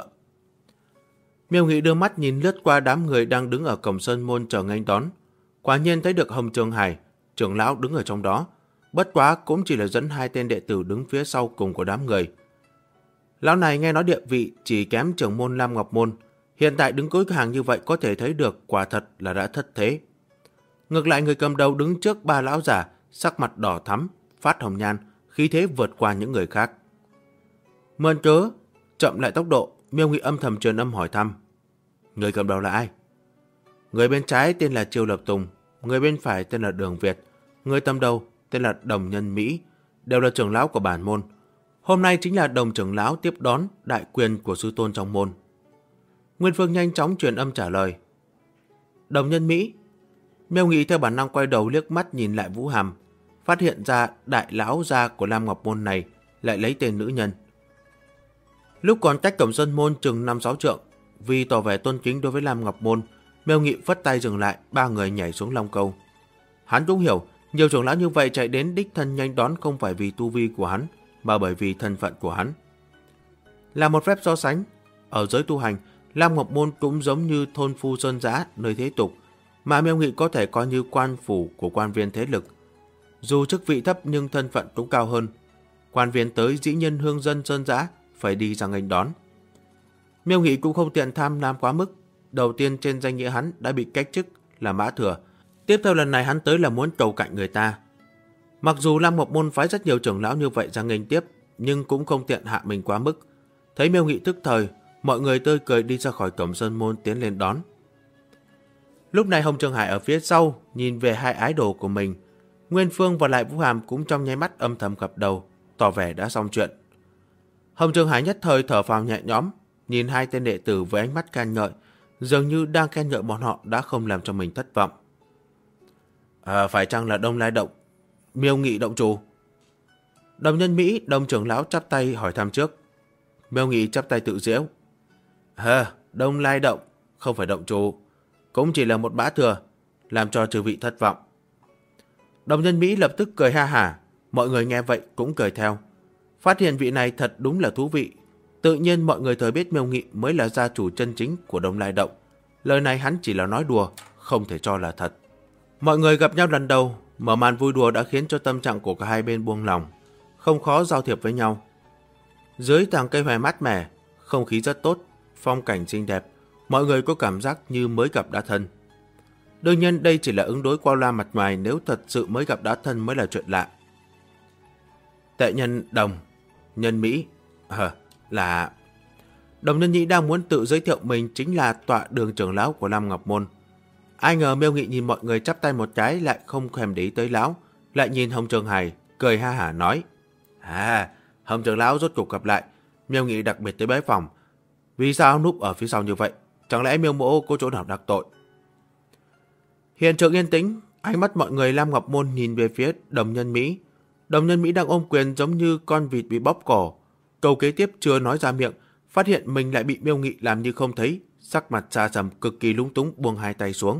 Miêu Nghị đưa mắt nhìn lướt qua đám người đang đứng ở cổng sơn môn chờ nghênh đón. Quả nhiên thấy được Hồng Trường Hải, trưởng lão đứng ở trong đó. Bất quá cũng chỉ là dẫn 2 tên đệ tử đứng phía sau cùng của đám người. Lão này nghe nói địa vị chỉ kém trưởng môn Lam Ngọc Môn, hiện tại đứng cuối hàng như vậy có thể thấy được quả thật là đã thất thế. Ngược lại người cầm đầu đứng trước ba lão giả, sắc mặt đỏ thắm, phát hồng nhan, khí thế vượt qua những người khác. Mượn cớ chậm lại tốc độ, Miêu Nghị âm thầm truyền âm hỏi thăm. Người cầm đầu là ai? Người bên trái tên là Chiêu Lập Tùng, người bên phải tên là Đường Việt, người cầm đầu tên là Đồng Nhân Mỹ, đều là trưởng lão của bản môn. Hôm nay chính là Đồng trưởng lão tiếp đón đại quyền của sư tôn trong môn. Nguyên Phương nhanh chóng truyền âm trả lời. Đồng Nhân Mỹ. Miêu Nghị theo bản năng quay đầu liếc mắt nhìn lại Vũ Hàm, phát hiện ra đại lão gia của Lam Ngọc Môn này lại lấy tên nữ nhân. Lúc còn cách cổng sân môn chừng 5-6 trượng, vì tỏ vẻ tôn kính đối với Lam Ngọc Môn, Miêu Nghị phất tay dừng lại, ba người nhảy xuống long câu. Hắn cũng hiểu, nhiều trưởng lão như vậy chạy đến đích thân nhanh đón không phải vì tu vi của hắn, mà bởi vì thân phận của hắn. Là một phép so sánh, ở giới tu hành, Lam Ngọc Môn cũng giống như thôn phu sơn dã nơi thế tục, mà Miêu Nghị có thể coi như quan phủ của quan viên thế lực. Dù chức vị thấp nhưng thân phận cũng cao hơn. Quan viên tới dĩ nhiên hương dân sơn dã phải đi ra nghênh đón. Miêu Nghị cũng không tiện tham lam quá mức. Đầu tiên trên danh nghĩa hắn đã bị cách chức là Mã Thừa. Tiếp theo lần này hắn tới là muốn cầu cạnh người ta. Mặc dù Lam Ngọc Môn phái rất nhiều trưởng lão như vậy ra nghênh tiếp, nhưng cũng không tiện hạ mình quá mức. Thấy Miêu Nghị tức thời, mọi người tươi cười đi ra khỏi cổng sơn môn tiến lên đón. Lúc này Hồng Trường Hải ở phía sau nhìn về hai ái đồ của mình. Nguyên Phương và lại Vũ Hàm cũng trong nháy mắt âm thầm gật đầu, tỏ vẻ đã xong chuyện. Hồng Trường Hải nhất thời thở phào nhẹ nhõm, nhìn hai tên đệ tử với ánh mắt khen ngợi, dường như đang khen ngợi bọn họ đã không làm cho mình thất vọng. Phải chăng là Đông Lai Động, Miêu Nghị động chủ? Đồng Nhân Mỹ, Đồng trưởng lão chắp tay hỏi thăm trước. Miêu Nghị chắp tay tự giễu. Đông Lai Động, không phải động chủ, cũng chỉ là một Mã Thừa, làm cho chư vị thất vọng. Đồng Nhân Mỹ lập tức cười ha hả, mọi người nghe vậy cũng cười theo. Phát hiện vị này thật đúng là thú vị. Tự nhiên mọi người thời biết Miêu Nghị mới là gia chủ chân chính của Đông Lai Động. Lời này hắn chỉ là nói đùa, không thể cho là thật. Mọi người gặp nhau lần đầu, mở màn vui đùa đã khiến cho tâm trạng của cả hai bên buông lòng, không khó giao thiệp với nhau. Dưới tàng cây hoè mát mẻ, không khí rất tốt, phong cảnh xinh đẹp, mọi người có cảm giác như mới gặp đã thân. Đương nhiên đây chỉ là ứng đối qua loa mặt ngoài, nếu thật sự mới gặp đã thân mới là chuyện lạ. Tệ nhân Đồng, Nhân Mỹ, là... Đồng Nhân Nhĩ đang muốn tự giới thiệu mình chính là tọa đường trưởng lão của Lam Ngọc Môn. Ai ngờ Miêu Nghị nhìn mọi người chắp tay một cái lại không thèm để ý tới lão, lại nhìn Hồng Trường Hải, cười ha hả nói. Hồng trưởng lão rốt cuộc gặp lại, Miêu Nghị đặc biệt tới bái phòng. Vì sao núp ở phía sau như vậy? Chẳng lẽ Miêu Mỗ có chỗ nào đắc tội? Hiện trường yên tĩnh, ánh mắt mọi người Lam Ngọc Môn nhìn về phía Đồng Nhân Mỹ. Đồng Nhân Mỹ đang ôm quyền giống như con vịt bị bóp cổ. Câu kế tiếp chưa nói ra miệng, phát hiện mình lại bị Miêu Nghị làm như không thấy, sắc mặt xa sầm cực kỳ lúng túng buông hai tay xuống.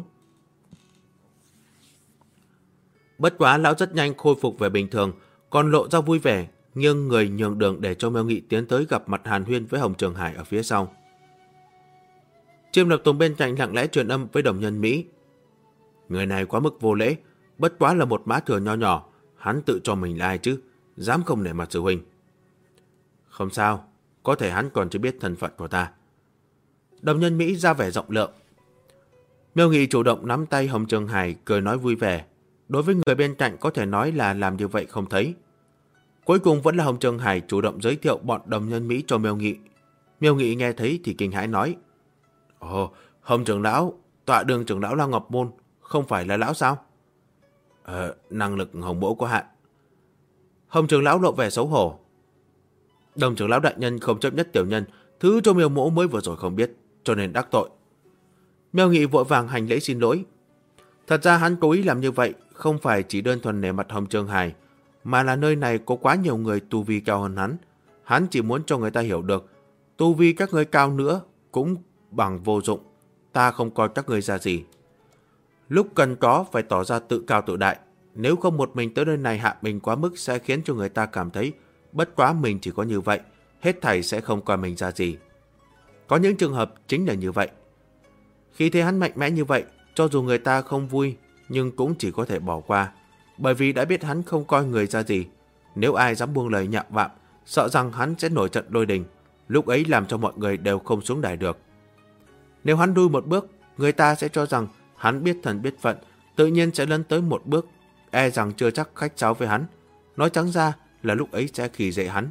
Bất quá lão rất nhanh khôi phục về bình thường, còn lộ ra vui vẻ, nghiêng người nhường đường để cho Miêu Nghị tiến tới gặp mặt hàn huyên với Hồng Trường Hải ở phía sau. Chiêm Lập Tùng bên cạnh lặng lẽ truyền âm với Đồng Nhân Mỹ. Người này quá mức vô lễ, bất quá là một Mã Thừa nho nhỏ, hắn tự cho mình là ai chứ, dám không nể mặt sư huynh. Không sao, có thể hắn còn chưa biết thân phận của ta. Đồng Nhân Mỹ ra vẻ rộng lượng. Miêu Nghị chủ động nắm tay Hồng Trường Hải, cười nói vui vẻ. Đối với người bên cạnh có thể nói là làm như vậy không thấy. Cuối cùng vẫn là Hồng Trường Hải chủ động giới thiệu bọn Đồng Nhân Mỹ cho Miêu Nghị. Miêu Nghị nghe thấy thì kinh hãi nói. Hồng trưởng lão, tọa đường trưởng lão Lam Ngọc Môn, không phải là lão sao? Năng lực Hồng Mỗ có hạn. Hồng trưởng lão lộ vẻ xấu hổ. Đồng trưởng lão đại nhân không chấp nhất tiểu nhân, thứ cho Miêu Mỗ mới vừa rồi không biết, cho nên đắc tội. Miêu Nghị vội vàng hành lễ xin lỗi. Thật ra hắn cố ý làm như vậy không phải chỉ đơn thuần nể mặt Hồng Trường Hải, mà là nơi này có quá nhiều người tu vi cao hơn hắn. Hắn chỉ muốn cho người ta hiểu được, tu vi các người cao nữa cũng bằng vô dụng, ta không coi các người ra gì. Lúc cần có phải tỏ ra tự cao tự đại, nếu không một mình tới nơi này hạ mình quá mức sẽ khiến cho người ta cảm thấy bất quá mình chỉ có như vậy, hết thảy sẽ không coi mình ra gì. Có những trường hợp chính là như vậy. Khi thấy hắn mạnh mẽ như vậy, cho dù người ta không vui nhưng cũng chỉ có thể bỏ qua, bởi vì đã biết hắn không coi người ra gì. Nếu ai dám buông lời nhạo vạm, sợ rằng hắn sẽ nổi trận lôi đình, lúc ấy làm cho mọi người đều không xuống đài được. Nếu hắn lui một bước, người ta sẽ cho rằng hắn biết thần biết phận, tự nhiên sẽ lấn tới một bước, e rằng chưa chắc khách sáo với hắn. Nói trắng ra là lúc ấy sẽ khi dễ hắn.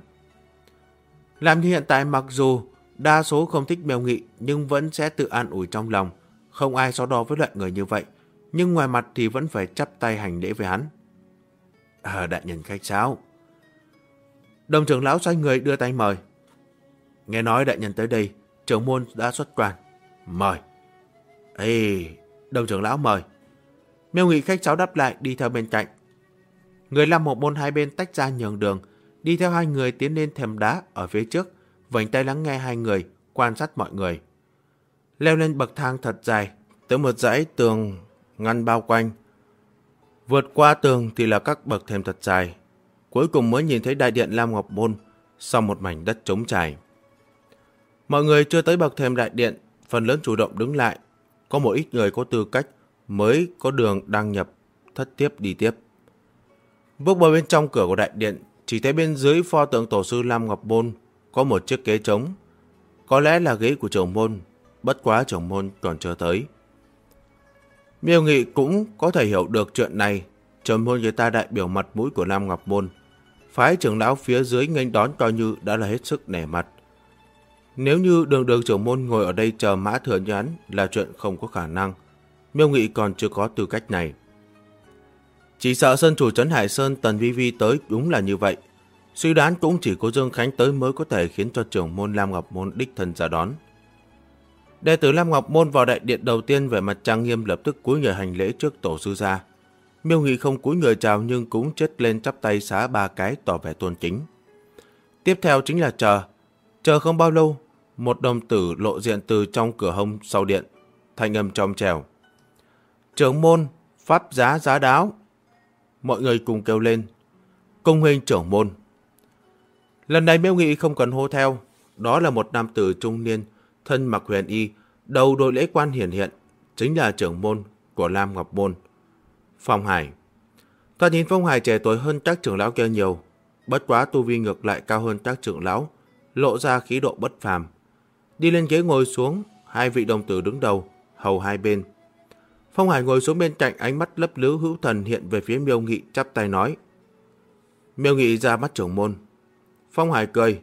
Làm như hiện tại, mặc dù đa số không thích Miêu Nghị nhưng vẫn sẽ tự an ủi trong lòng. Không ai so đo với loại người như vậy, nhưng ngoài mặt thì vẫn phải chắp tay hành lễ với hắn. Đại nhân khách sáo. Đồng trưởng lão xoay người đưa tay mời. Nghe nói đại nhân tới đây, trưởng môn đã xuất quan. Mời. Đồng trưởng lão mời. Miêu Nghị khách sáo đáp lại, đi theo bên cạnh. Người Lam Ngọc Môn hai bên tách ra nhường đường, đi theo hai người tiến lên thềm đá ở phía trước, vành tay lắng nghe hai người, quan sát mọi người. Leo lên bậc thang thật dài, tới một dãy tường ngăn bao quanh. Vượt qua tường thì là các bậc thềm thật dài. Cuối cùng mới nhìn thấy đại điện Lam Ngọc Môn, sau một mảnh đất trống trải. Mọi người chưa tới bậc thềm đại điện, phần lớn chủ động đứng lại. Có một ít người có tư cách mới có đường đăng nhập, thất tiếp đi tiếp. Bước vào bên trong cửa của đại điện, chỉ thấy bên dưới pho tượng tổ sư Lam Ngọc Môn có một chiếc ghế trống. Có lẽ là ghế của trưởng môn, bất quá trưởng môn còn chưa tới. Miêu Nghị cũng có thể hiểu được chuyện này. Trưởng môn người ta đại biểu mặt mũi của Lam Ngọc Môn, phái trưởng lão phía dưới nghênh đón coi như đã là hết sức nể mặt. Nếu như đường trưởng môn ngồi ở đây chờ Mã Thừa như hắn là chuyện không có khả năng. Miêu Nghị còn chưa có tư cách này. Chỉ sợ sơn chủ trấn Hải Sơn Tần Vi Vi tới đúng là như vậy. Suy đoán cũng chỉ có Dương Khánh tới mới có thể khiến cho trưởng môn Lam Ngọc Môn đích thân ra đón. Đệ tử Lam Ngọc Môn vào đại điện đầu tiên vẻ mặt trang nghiêm, lập tức cúi người hành lễ trước tổ sư gia. Miêu Nghị không cúi người chào nhưng cũng chết lên chắp tay xá 3 cái tỏ vẻ tôn kính. Tiếp theo chính là chờ. Chờ không bao lâu, một đồng tử lộ diện từ trong cửa hông sau điện, thanh âm trong trẻo. Trưởng môn, pháp giá giá đáo. Mọi người cùng kêu lên. Cung huynh trưởng môn. Lần này Miêu Nghị không cần hô theo. Đó là một nam tử trung niên, thân mặc huyền y, đầu đội lễ quan hiển hiện, chính là trưởng môn của Lam Ngọc Môn, Phong Hải. Thoạt nhìn Phong Hải trẻ tuổi hơn các trưởng lão kia nhiều, bất quá tu vi ngược lại cao hơn các trưởng lão, lộ ra khí độ bất phàm. Đi lên ghế ngồi xuống, hai vị đồng tử đứng đầu, hầu hai bên. Phong Hải ngồi xuống bên cạnh, ánh mắt lấp lứ hữu thần hiện về phía Miêu Nghị, chắp tay nói. Miêu Nghị ra mắt trưởng môn. Phong Hải cười.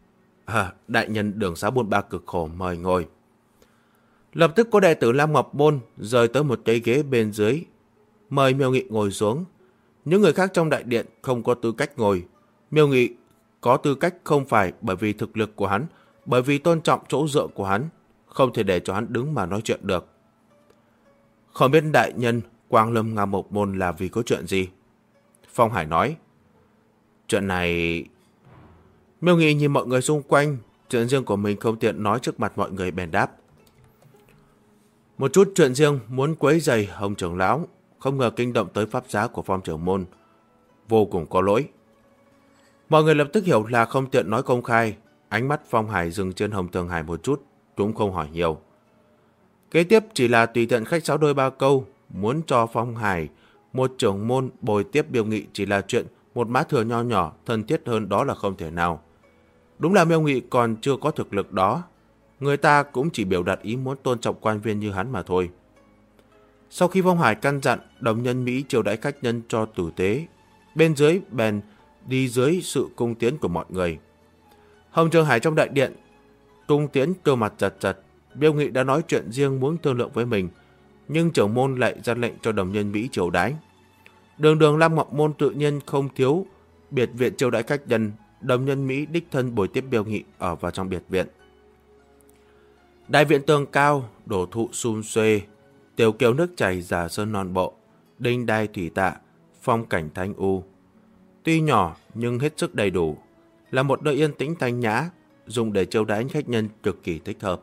Đại nhân đường xá buôn ba cực khổ, mời ngồi. Lập tức có đệ tử Lam Ngọc Môn rời tới một cái ghế bên dưới, mời Miêu Nghị ngồi xuống. Những người khác trong đại điện không có tư cách ngồi. Miêu Nghị có tư cách không phải bởi vì thực lực của hắn, bởi vì tôn trọng chỗ dựa của hắn, không thể để cho hắn đứng mà nói chuyện được. Không biết đại nhân Quang Lâm Lam Ngọc Môn là vì có chuyện gì? Phong Hải nói. Chuyện này... Miêu Nghị nhìn mọi người xung quanh, chuyện riêng của mình không tiện nói trước mặt mọi người bèn đáp. Một chút chuyện riêng muốn quấy rầy Hồng trưởng lão, không ngờ kinh động tới pháp giá của Phong trưởng môn. Vô cùng có lỗi. Mọi người lập tức hiểu là không tiện nói công khai. Ánh mắt Phong Hải dừng trên Hồng Tường Hải một chút, cũng không hỏi nhiều. Kế tiếp chỉ là tùy tiện khách sáo đôi ba câu, muốn cho Phong Hải, một trưởng môn bồi tiếp Miêu Nghị chỉ là chuyện một Mã Thừa nho nhỏ, thân thiết hơn đó là không thể nào. Đúng là Miêu Nghị còn chưa có thực lực đó. Người ta cũng chỉ biểu đạt ý muốn tôn trọng quan viên như hắn mà thôi. Sau khi Phong Hải căn dặn Đồng Nhân Mỹ chiêu đãi khách nhân cho tử tế, bên dưới bèn đi dưới sự cung tiến của mọi người. Hồng Trường Hải trong đại điện cung tiến cơ mặt giật giật. Miêu Nghị đã nói chuyện riêng muốn thương lượng với mình, nhưng trưởng môn lại ra lệnh cho Đồng Nhân Mỹ chiêu đãi. Đường Lam Ngọc Môn tự nhiên không thiếu biệt viện chiêu đãi khách nhân. Đồng Nhân Mỹ đích thân bồi tiếp Miêu Nghị ở vào trong biệt viện. Đại viện tường cao, đổ thụ sum xuê, tiểu kiều nước chảy giả sơn non bộ, đinh đai thủy tạ, phong cảnh thanh u. Tuy nhỏ nhưng hết sức đầy đủ, là một nơi yên tĩnh thanh nhã, dùng để chiêu đãi khách nhân cực kỳ thích hợp.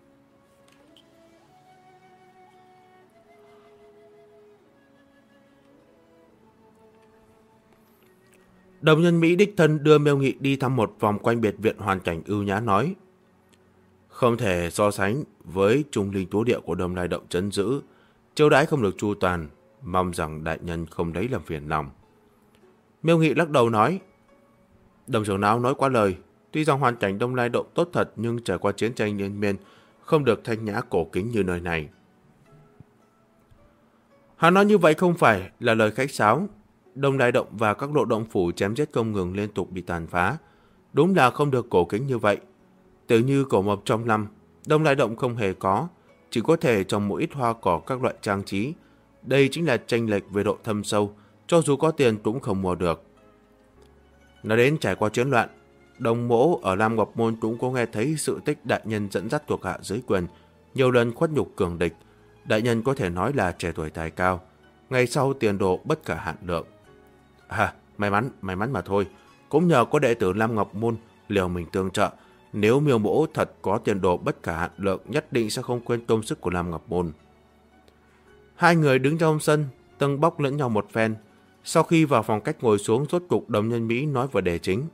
Đồng Nhân Mỹ đích thân đưa Miêu Nghị đi thăm một vòng quanh biệt viện hoàn cảnh ưu nhã, nói. Không thể so sánh với trung linh tú địa của Đông Lai Động trấn giữ, chiêu đãi không được chu toàn, mong rằng đại nhân không lấy làm phiền lòng. Miêu Nghị lắc đầu nói. Đồng trưởng lão nói quá lời, tuy rằng hoàn cảnh Đông Lai Động tốt thật nhưng trải qua chiến tranh liên miên, không được thanh nhã cổ kính như nơi này. Hắn nói như vậy không phải là lời khách sáo. Đông Lai Động và các lộ động phủ chém giết không ngừng liên tục bị tàn phá. Đúng là không được cổ kính như vậy. Tự như cổ mộc trong năm, Đông Lai Động không hề có, chỉ có thể trồng một ít hoa cỏ các loại trang trí. Đây chính là chênh lệch về độ thâm sâu, cho dù có tiền cũng không mua được. Nói đến trải qua chiến loạn, Đồng Mỗ ở Lam Ngọc Môn cũng có nghe thấy sự tích đại nhân dẫn dắt thuộc hạ dưới quyền, nhiều lần khuất nhục cường địch. Đại nhân có thể nói là trẻ tuổi tài cao, ngày sau tiền đồ bất khả hạn lượng. May mắn mà thôi. Cũng nhờ có đệ tử Lam Ngọc Môn liều mình tương trợ, nếu Miêu Mỗ thật có tiền đồ bất khả hạn lượng, nhất định sẽ không quên công sức của Lam Ngọc Môn. Hai người đứng trong sân, tâng bóc lẫn nhau một phen. Sau khi vào phòng cách ngồi xuống, rốt cục Đồng Nhân Mỹ nói vào đề chính.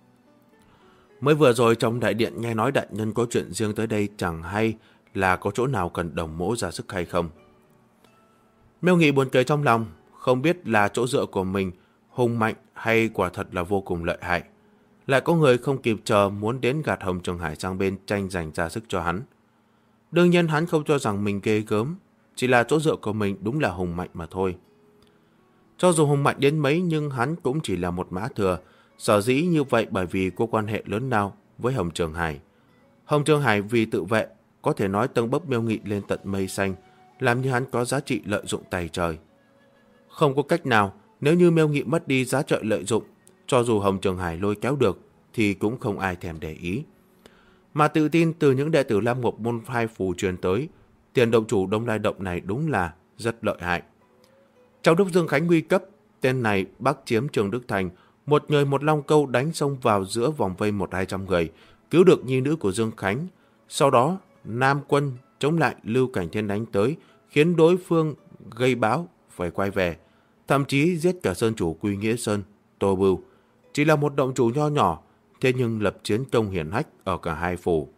Mới vừa rồi trong đại điện nghe nói đại nhân có chuyện riêng tới đây, chẳng hay là có chỗ nào cần Đồng Mỗ ra sức hay không. Miêu Nghị buồn cười trong lòng, không biết là chỗ dựa của mình hùng mạnh hay quả thật là vô cùng lợi hại. Lại có người không kịp chờ muốn đến gạt Hồng Trường Hải sang bên tranh giành ra sức cho hắn. Đương nhiên hắn không cho rằng mình ghê gớm, chỉ là chỗ dựa của mình đúng là hùng mạnh mà thôi. Cho dù hùng mạnh đến mấy nhưng hắn cũng chỉ là một mã thừa, sở dĩ như vậy bởi vì có quan hệ lớn nào với Hồng Trường Hải. Hồng Trường Hải vì tự vệ, có thể nói tâng bốc Miêu Nghị lên tận mây xanh, làm như hắn có giá trị lợi dụng tày trời. Không có cách nào, nếu như Miêu Nghị mất đi giá trị lợi dụng, cho dù Hồng Trường Hải lôi kéo được, thì cũng không ai thèm để ý. Mà tự tin từ những đệ tử Lam Ngọc Môn hai phù truyền tới, tiền động chủ Đông Lai Động này đúng là rất lợi hại. Trong lúc Dương Khánh nguy cấp, tên này bắc chiếm Trường Đức Thành, một người một long câu đánh xông vào giữa vòng vây 100-200 người, cứu được nhi nữ của Dương Khánh. Sau đó, Nam Quân chống lại Lưu Cảnh Thiên đánh tới, khiến đối phương gây báo phải quay về, thậm chí giết cả sơn chủ Quy Nghĩa Sơn, Tô Bưu. Chỉ là một động chủ nho nhỏ, thế nhưng lập chiến công hiển hách ở cả hai phủ.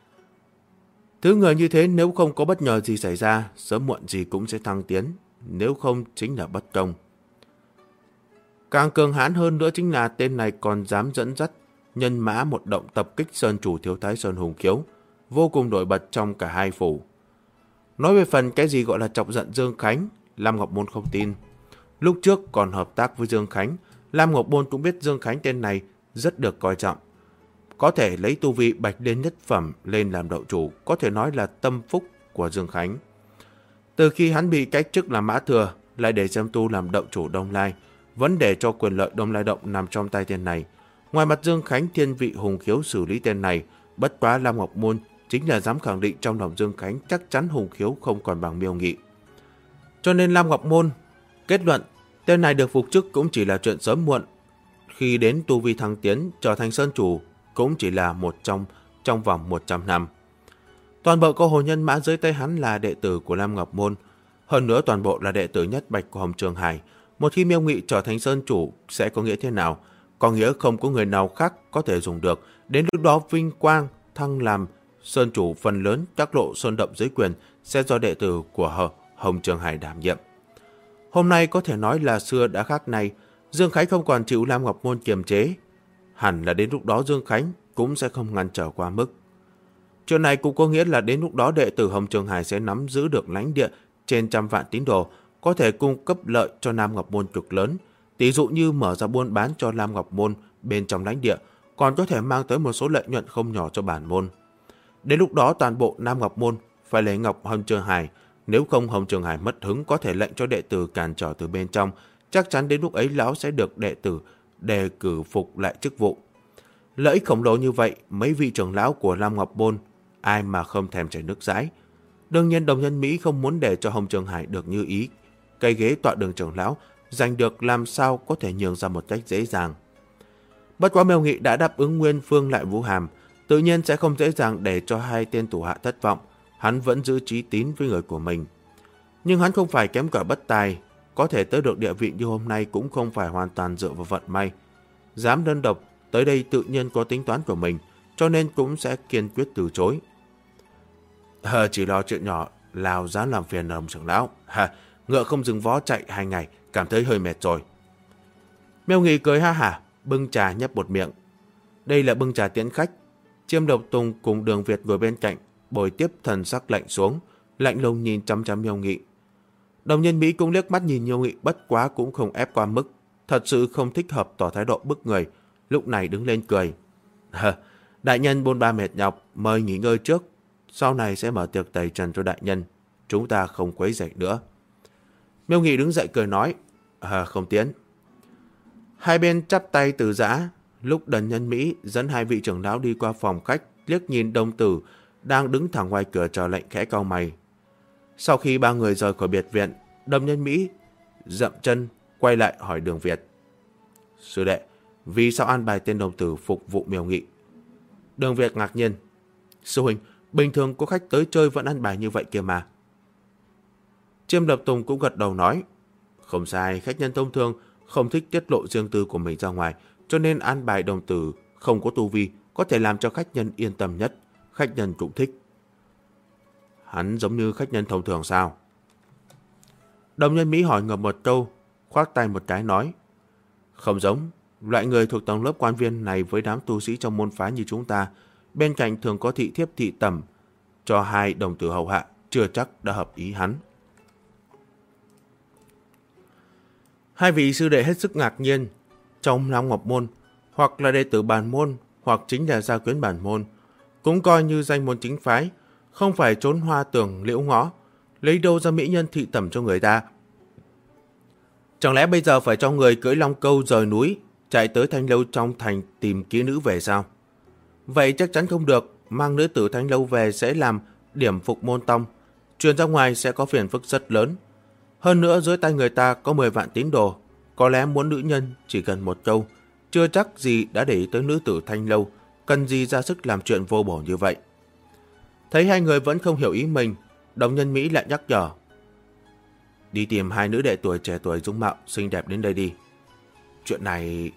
Thứ người như thế nếu không có bất ngờ gì xảy ra, sớm muộn gì cũng sẽ thăng tiến, nếu không chính là bất công. Càng cường hãn hơn nữa chính là tên này còn dám dẫn dắt nhân mã một động tập kích sơn chủ Thiếu Thái Sơn Hùng Khiếu, vô cùng nổi bật trong cả hai phủ. Nói về phần cái gì gọi là chọc giận Dương Khánh, Lam Ngọc Môn không tin. Lúc trước còn hợp tác với Dương Khánh, Lam Ngọc Môn cũng biết Dương Khánh tên này rất được coi trọng. Có thể lấy tu vi bạch liên nhất phẩm lên làm đậu chủ, có thể nói là tâm phúc của Dương Khánh. Từ khi hắn bị cách chức làm mã thừa, lại để Xem Tu làm đậu chủ Đông Lai, vẫn để cho quyền lợi Đông Lai Động nằm trong tay tên này. Ngoài mặt Dương Khánh thiên vị Hùng Khiếu xử lý tên này, bất quá Lam Ngọc Môn chính là dám khẳng định trong lòng Dương Khánh chắc chắn Hùng Khiếu không còn bằng Miêu Nghị. Cho nên Lam Ngọc Môn kết luận tên này được phục chức cũng chỉ là chuyện sớm muộn. Khi đến tu vi thăng tiến trở thành sơn chủ cũng chỉ là một trong vòng 100 năm. Toàn bộ câu hồ nhân mã dưới tay hắn là đệ tử của Lam Ngọc Môn, hơn nữa toàn bộ là đệ tử nhất bạch của Hồng Trường Hải. Một khi Miêu Nghị trở thành sơn chủ sẽ có nghĩa thế nào? Có nghĩa không có người nào khác có thể dùng được. Đến lúc đó vinh quang thăng làm sơn chủ, phần lớn các lộ sơn động dưới quyền sẽ do đệ tử của Hồng Trường Hải đảm nhiệm. Hôm nay có thể nói là xưa đã khác nay, Dương Khánh không còn chịu Lam Ngọc Môn kiềm chế. Hẳn là đến lúc đó Dương Khánh cũng sẽ không ngăn trở quá mức. Chuyện này cũng có nghĩa là đến lúc đó đệ tử Hồng Trường Hải sẽ nắm giữ được lãnh địa trên 100 vạn tín đồ, có thể cung cấp lợi cho Lam Ngọc Môn cực lớn. Tỷ dụ như mở ra buôn bán cho Lam Ngọc Môn bên trong lãnh địa, còn có thể mang tới một số lợi nhuận không nhỏ cho bản môn. Đến lúc đó toàn bộ Lam Ngọc Môn phải lấy Ngọc Hồng Trường Hải, nếu không Hồng Trường Hải mất hứng có thể lệnh cho đệ tử cản trở từ bên trong, chắc chắn đến lúc ấy lão sẽ được đệ tử đề cử phục lại chức vụ. Lợi ích khổng lồ như vậy, mấy vị trưởng lão của Lam Ngọc Môn ai mà không thèm chảy nước dãi. Đương nhiên Đồng Nhân Mỹ không muốn để cho Hồng Trường Hải được như ý, cây ghế tọa đường trưởng lão giành được làm sao có thể nhường ra một cách dễ dàng. Bất quá Miêu Nghị đã đáp ứng Nguyên Phương lại Vũ Hàm, tự nhiên sẽ không dễ dàng để cho hai tên thủ hạ thất vọng. Hắn vẫn giữ chí tín với người của mình. Nhưng hắn không phải kém cỏi bất tài, có thể tới được địa vị như hôm nay cũng không phải hoàn toàn dựa vào vận may. Dám đơn độc tới đây tự nhiên có tính toán của mình, cho nên cũng sẽ kiên quyết từ chối. Chỉ lo chuyện nhỏ, nào dám làm phiền Hồng trưởng lão. Ngựa không dừng vó chạy 2 ngày, cảm thấy hơi mệt rồi. Miêu Nghị cười ha hả, bưng trà nhấp một miệng. Đây là bưng trà tiễn khách. Chiêm Độc Tùng cùng Đường Việt ngồi bên cạnh, bồi tiếp thần sắc lạnh xuống, lạnh lùng nhìn chăm chăm Miêu Nghị. Đồng nhân Mỹ cũng liếc mắt nhìn Miêu Nghị, bất quá cũng không ép qua mức. Thật sự không thích hợp tỏ thái độ bức người. Lúc này đứng lên cười. Đại nhân bôn ba mệt nhọc, mời nghỉ ngơi trước. Sau này sẽ mở tiệc tẩy trần cho đại nhân. Chúng ta không quấy rầy nữa. Miêu Nghị đứng dậy cười nói. Không tiến. Hai bên chắp tay từ giã. Lúc Đần Nhân Mỹ dẫn hai vị trưởng lão đi qua phòng khách, liếc nhìn Đồng Tử đang đứng thẳng ngoài cửa chờ lệnh, khẽ cau mày. Sau khi ba người rời khỏi biệt viện, Đần Nhân Mỹ dậm chân quay lại hỏi Đường Việt. Sư đệ, vì sao an bài tên Đồng Tử phục vụ Miêu Nghị? Đường Việt ngạc nhiên. Sư huynh, bình thường có khách tới chơi vẫn an bài như vậy kia mà. Chiêm Lập Tùng cũng gật đầu nói. Không sai, khách nhân thông thường không thích tiết lộ riêng tư của mình ra ngoài, cho nên an bài Đồng Tử không có tu vi, có thể làm cho khách nhân yên tâm nhất. Khách nhân cũng thích. Hắn giống như khách nhân thông thường sao? Đồng Nhân Mỹ hỏi ngầm một câu, khoác tay một cái nói. Không giống, loại người thuộc tầng lớp quan viên này với đám tu sĩ trong môn phái như chúng ta, bên cạnh thường có thị thiếp thị tẩm, cho hai đồng tử hầu hạ, chưa chắc đã hợp ý hắn. Hai vị sư đệ hết sức ngạc nhiên. Trong Lam Ngọc Môn, hoặc là đệ tử bản môn, hoặc chính là gia quyến bản môn, cũng coi như danh môn chính phái, không phải trốn hoa tưởng liễu ngõ, lấy đâu ra mỹ nhân thị tẩm cho người ta. Chẳng lẽ bây giờ phải cho người cưỡi long câu rời núi, chạy tới Thanh Lâu trong thành tìm kỹ nữ về sao? Vậy chắc chắn không được, mang nữ tử Thanh Lâu về sẽ làm điểm phục môn tông, truyền ra ngoài sẽ có phiền phức rất lớn. Hơn nữa dưới tay người ta có 10 vạn tín đồ, có lẽ muốn nữ nhân chỉ cần một câu, chưa chắc gì đã để ý tới nữ tử Thanh Lâu, cần gì ra sức làm chuyện vô bổ như vậy. Thấy hai người vẫn không hiểu ý mình, Đồng Nhân Mỹ lại nhắc nhở. Đi tìm hai nữ đệ tuổi trẻ tuổi dung mạo xinh đẹp đến đây đi. Chuyện này...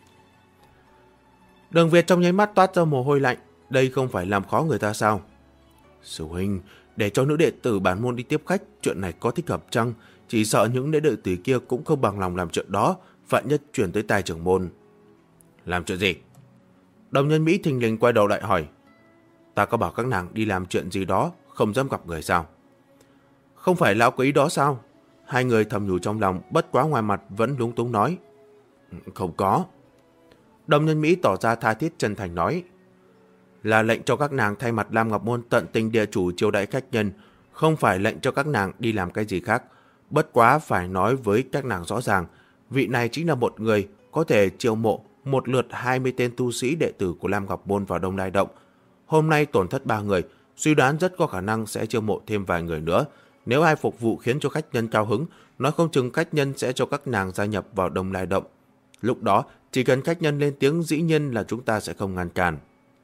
Đường Việt trong nháy mắt toát ra mồ hôi lạnh. Đây không phải làm khó người ta sao? Sư huynh, để cho nữ đệ tử bản môn đi tiếp khách, chuyện này có thích hợp chăng? Chỉ sợ những đệ tử kia cũng không bằng lòng làm chuyện đó, vạn nhất chuyển tới tai trưởng môn. Làm chuyện gì? Đồng Nhân Mỹ thình lình quay đầu lại hỏi. Ta có bảo các nàng đi làm chuyện gì đó, không dám gặp người sao? Không phải lão có ý đó sao? Hai người thầm nhủ trong lòng, bất quá ngoài mặt vẫn lúng túng nói. Không có. Đồng Nhân Mỹ tỏ ra tha thiết chân thành nói. Là lệnh cho các nàng thay mặt Lam Ngọc Môn tận tình địa chủ chiêu đãi khách nhân, không phải lệnh cho các nàng đi làm cái gì khác. Bất quá phải nói với các nàng rõ ràng, vị này chính là một người có thể chiêu mộ một lượt 20 tên tu sĩ đệ tử của Lam Ngọc Môn vào Đông Lai Động. Hôm nay tổn thất 3 người, suy đoán rất có khả năng sẽ chiêu mộ thêm vài người nữa. Nếu ai phục vụ khiến cho khách nhân cao hứng, nói không chừng khách nhân sẽ cho các nàng gia nhập vào Đông Lai Động. Lúc đó, chỉ cần khách nhân lên tiếng dĩ nhiên là chúng ta sẽ không ngăn cản.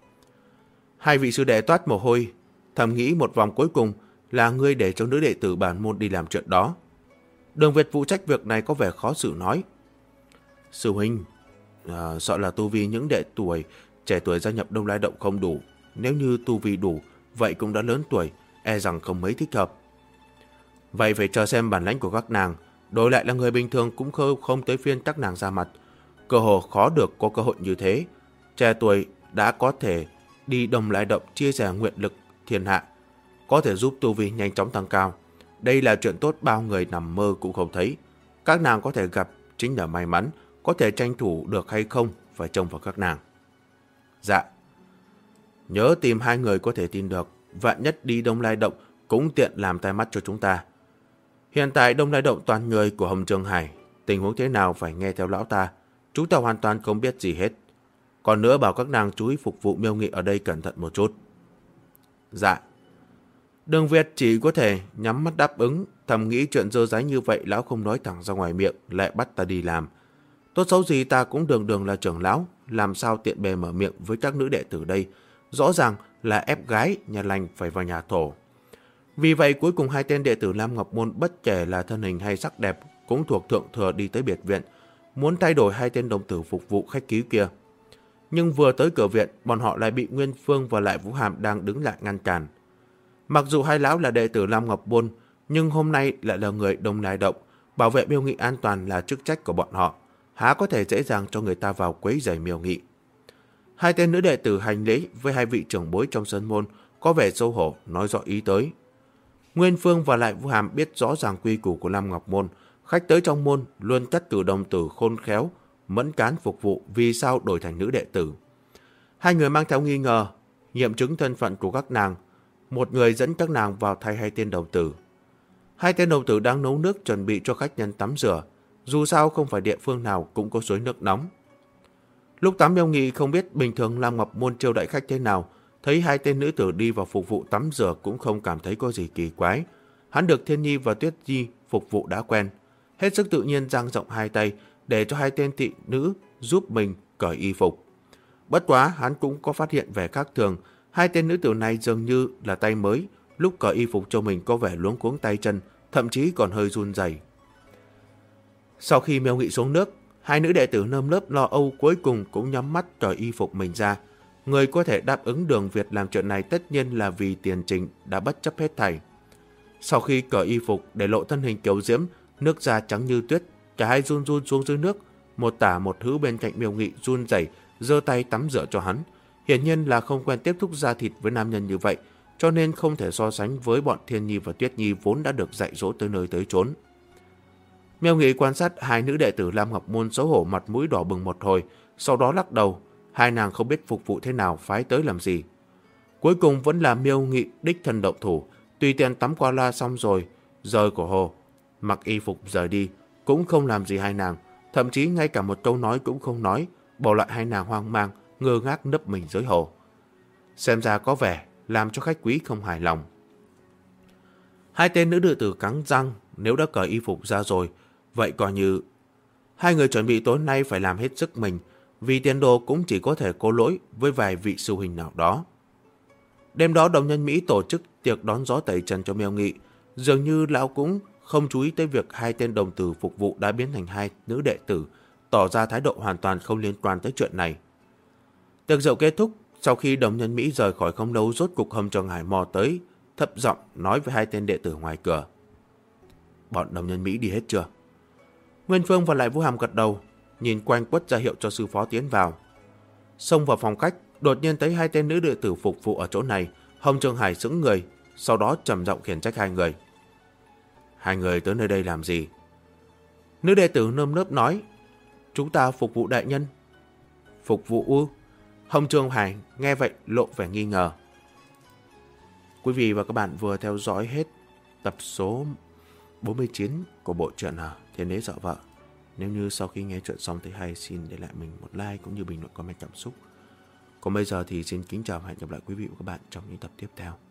Hai vị sư đệ toát mồ hôi, thầm nghĩ một vòng cuối cùng là ngươi để cho nữ đệ tử bản môn đi làm chuyện đó. Đường Việt phụ trách việc này có vẻ khó xử nói. Sư huynh, sợ là tu vi những đệ tuổi trẻ tuổi gia nhập Đông Lai Động không đủ. Nếu như tu vi đủ, vậy cũng đã lớn tuổi, e rằng không mấy thích hợp. Vậy phải chờ xem bản lãnh của các nàng, đổi lại là người bình thường cũng không tới phiên các nàng ra mặt. Cơ hồ khó được có cơ hội như thế. Trẻ tuổi đã có thể đi Đông Lai Động chia sẻ nguyện lực thiên hạ, có thể giúp tu vi nhanh chóng tăng cao. Đây là chuyện tốt bao người nằm mơ cũng không thấy. Các nàng có thể gặp chính là may mắn, có thể tranh thủ được hay không phải trông vào các nàng. Dạ. Nhớ tìm hai người có thể tin được, vạn nhất đi Đông Lai Động cũng tiện làm tai mắt cho chúng ta. Hiện tại Đông Lai Động toàn người của Hồng Trường Hải, tình huống thế nào phải nghe theo lão ta, chúng ta hoàn toàn không biết gì hết. Còn nữa bảo các nàng chú ý phục vụ Miêu Nghị ở đây cẩn thận một chút. Dạ. Đường Việt chỉ có thể nhắm mắt đáp ứng, thầm nghĩ chuyện dơ dáy như vậy lão không nói thẳng ra ngoài miệng, lại bắt ta đi làm. Tốt xấu gì ta cũng đường đường là trưởng lão, làm sao tiện bề mở miệng với các nữ đệ tử đây. Rõ ràng là ép gái nhà lành phải vào nhà thổ. Vì vậy cuối cùng hai tên đệ tử Lam Ngọc Môn bất kể là thân hình hay sắc đẹp cũng thuộc thượng thừa đi tới biệt viện, muốn thay đổi hai tên đồng tử phục vụ khách quý kia. Nhưng vừa tới cửa viện, bọn họ lại bị Nguyên Phương và lại Vũ Hàm đang đứng lại ngăn cản. Mặc dù hai lão là đệ tử Lam Ngọc Môn, nhưng hôm nay lại là người Đông Lai Động, bảo vệ Miêu Nghị an toàn là chức trách của bọn họ, há có thể dễ dàng cho người ta vào quấy rầy Miêu Nghị. Hai tên nữ đệ tử hành lễ với hai vị trưởng bối trong sân môn, có vẻ xấu hổ nói rõ ý tới. Nguyên Phương và lại Vũ Hàm biết rõ ràng quy củ của Lam Ngọc Môn. Khách tới trong môn luôn cắt cử đồng tử khôn khéo, mẫn cán phục vụ, vì sao đổi thành nữ đệ tử. Hai người mang theo nghi ngờ, nghiệm chứng thân phận của các nàng. Một người dẫn các nàng vào thay hai tên đồng tử. Hai tên đồng tử đang nấu nước chuẩn bị cho khách nhân tắm rửa. Dù sao không phải địa phương nào cũng có suối nước nóng. Lúc tắm Miêu Nghị không biết bình thường Lam Ngọc Môn chiêu đãi khách thế nào. Thấy hai tên nữ tử đi vào phục vụ tắm rửa cũng không cảm thấy có gì kỳ quái. Hắn được Thiên Nhi và Tuyết Nhi phục vụ đã quen. Hết sức tự nhiên dang rộng hai tay để cho hai tên thị nữ giúp mình cởi y phục. Bất quá hắn cũng có phát hiện vẻ khác thường. Hai tên nữ tử này dường như là tay mới. Lúc cởi y phục cho mình có vẻ luống cuống tay chân, thậm chí còn hơi run rẩy. Sau khi Miêu Nghị xuống nước, hai nữ đệ tử nơm nớp lo âu cuối cùng cũng nhắm mắt cởi y phục mình ra. Người có thể đáp ứng Đường Việt làm chuyện này tất nhiên là vì tiền trình đã bất chấp hết thảy. Sau khi cởi y phục để lộ thân hình kiều diễm, nước da trắng như tuyết, cả hai run run xuống dưới nước. Một tả một hữu bên cạnh Miêu Nghị run rẩy giơ tay tắm rửa cho hắn. Hiển nhiên là không quen tiếp xúc da thịt với nam nhân như vậy, cho nên không thể so sánh với bọn Thiên Nhi và Tuyết Nhi vốn đã được dạy dỗ tới nơi tới chốn. Miêu Nghị quan sát hai nữ đệ tử Lam Ngọc Môn xấu hổ mặt mũi đỏ bừng một hồi, sau đó lắc đầu. Hai nàng không biết phục vụ thế nào, phái tới làm gì. Cuối cùng vẫn là Miêu Nghị đích thân động thủ, tùy tiện tắm qua loa xong rồi, rời cổ hồ, mặc y phục rời đi, cũng không làm gì hai nàng, thậm chí ngay cả một câu nói cũng không nói, bỏ lại hai nàng hoang mang, ngơ ngác nấp mình dưới hồ. Xem ra có vẻ làm cho khách quý không hài lòng. Hai tên nữ đệ tử cắn răng, nếu đã cởi y phục ra rồi, vậy coi như hai người chuẩn bị tối nay phải làm hết sức mình, vì tiền đồ cũng chỉ có thể có lỗi với vài vị sư huynh nào đó. Đêm đó Đồng Nhân Mỹ tổ chức tiệc đón gió tẩy trần cho Miêu Nghị, dường như lão cũng không chú ý tới việc hai tên đồng tử phục vụ đã biến thành hai nữ đệ tử, tỏ ra thái độ hoàn toàn không liên quan tới chuyện này. Tiệc rượu kết thúc, sau khi Đồng Nhân Mỹ rời khỏi không lâu, rốt cục Hồng Trường Hải mò tới, thấp giọng nói với hai tên đệ tử ngoài cửa. Bọn Đồng Nhân Mỹ đi hết chưa? Nguyên Phương và lại Vũ Hàm gật đầu, nhìn quanh quất ra hiệu cho sư phó tiến vào. Xông vào phòng khách, đột nhiên thấy hai tên nữ đệ tử phục vụ ở chỗ này. Hồng Trường Hải sững người, sau đó trầm giọng khiển trách hai người. Hai người tới nơi đây làm gì? Nữ đệ tử nơm nớp nói, chúng ta phục vụ đại nhân. Phục vụ ư? Hồng Trường Hải nghe vậy lộ vẻ nghi ngờ. Quý vị và các bạn vừa theo dõi hết tập số 49 của bộ truyện Thiên Đế Dọa Vợ. Nếu như sau khi nghe chuyện xong thấy hay, xin để lại mình một like cũng như bình luận comment cảm xúc. Còn bây giờ thì xin kính chào và hẹn gặp lại quý vị và các bạn trong những tập tiếp theo.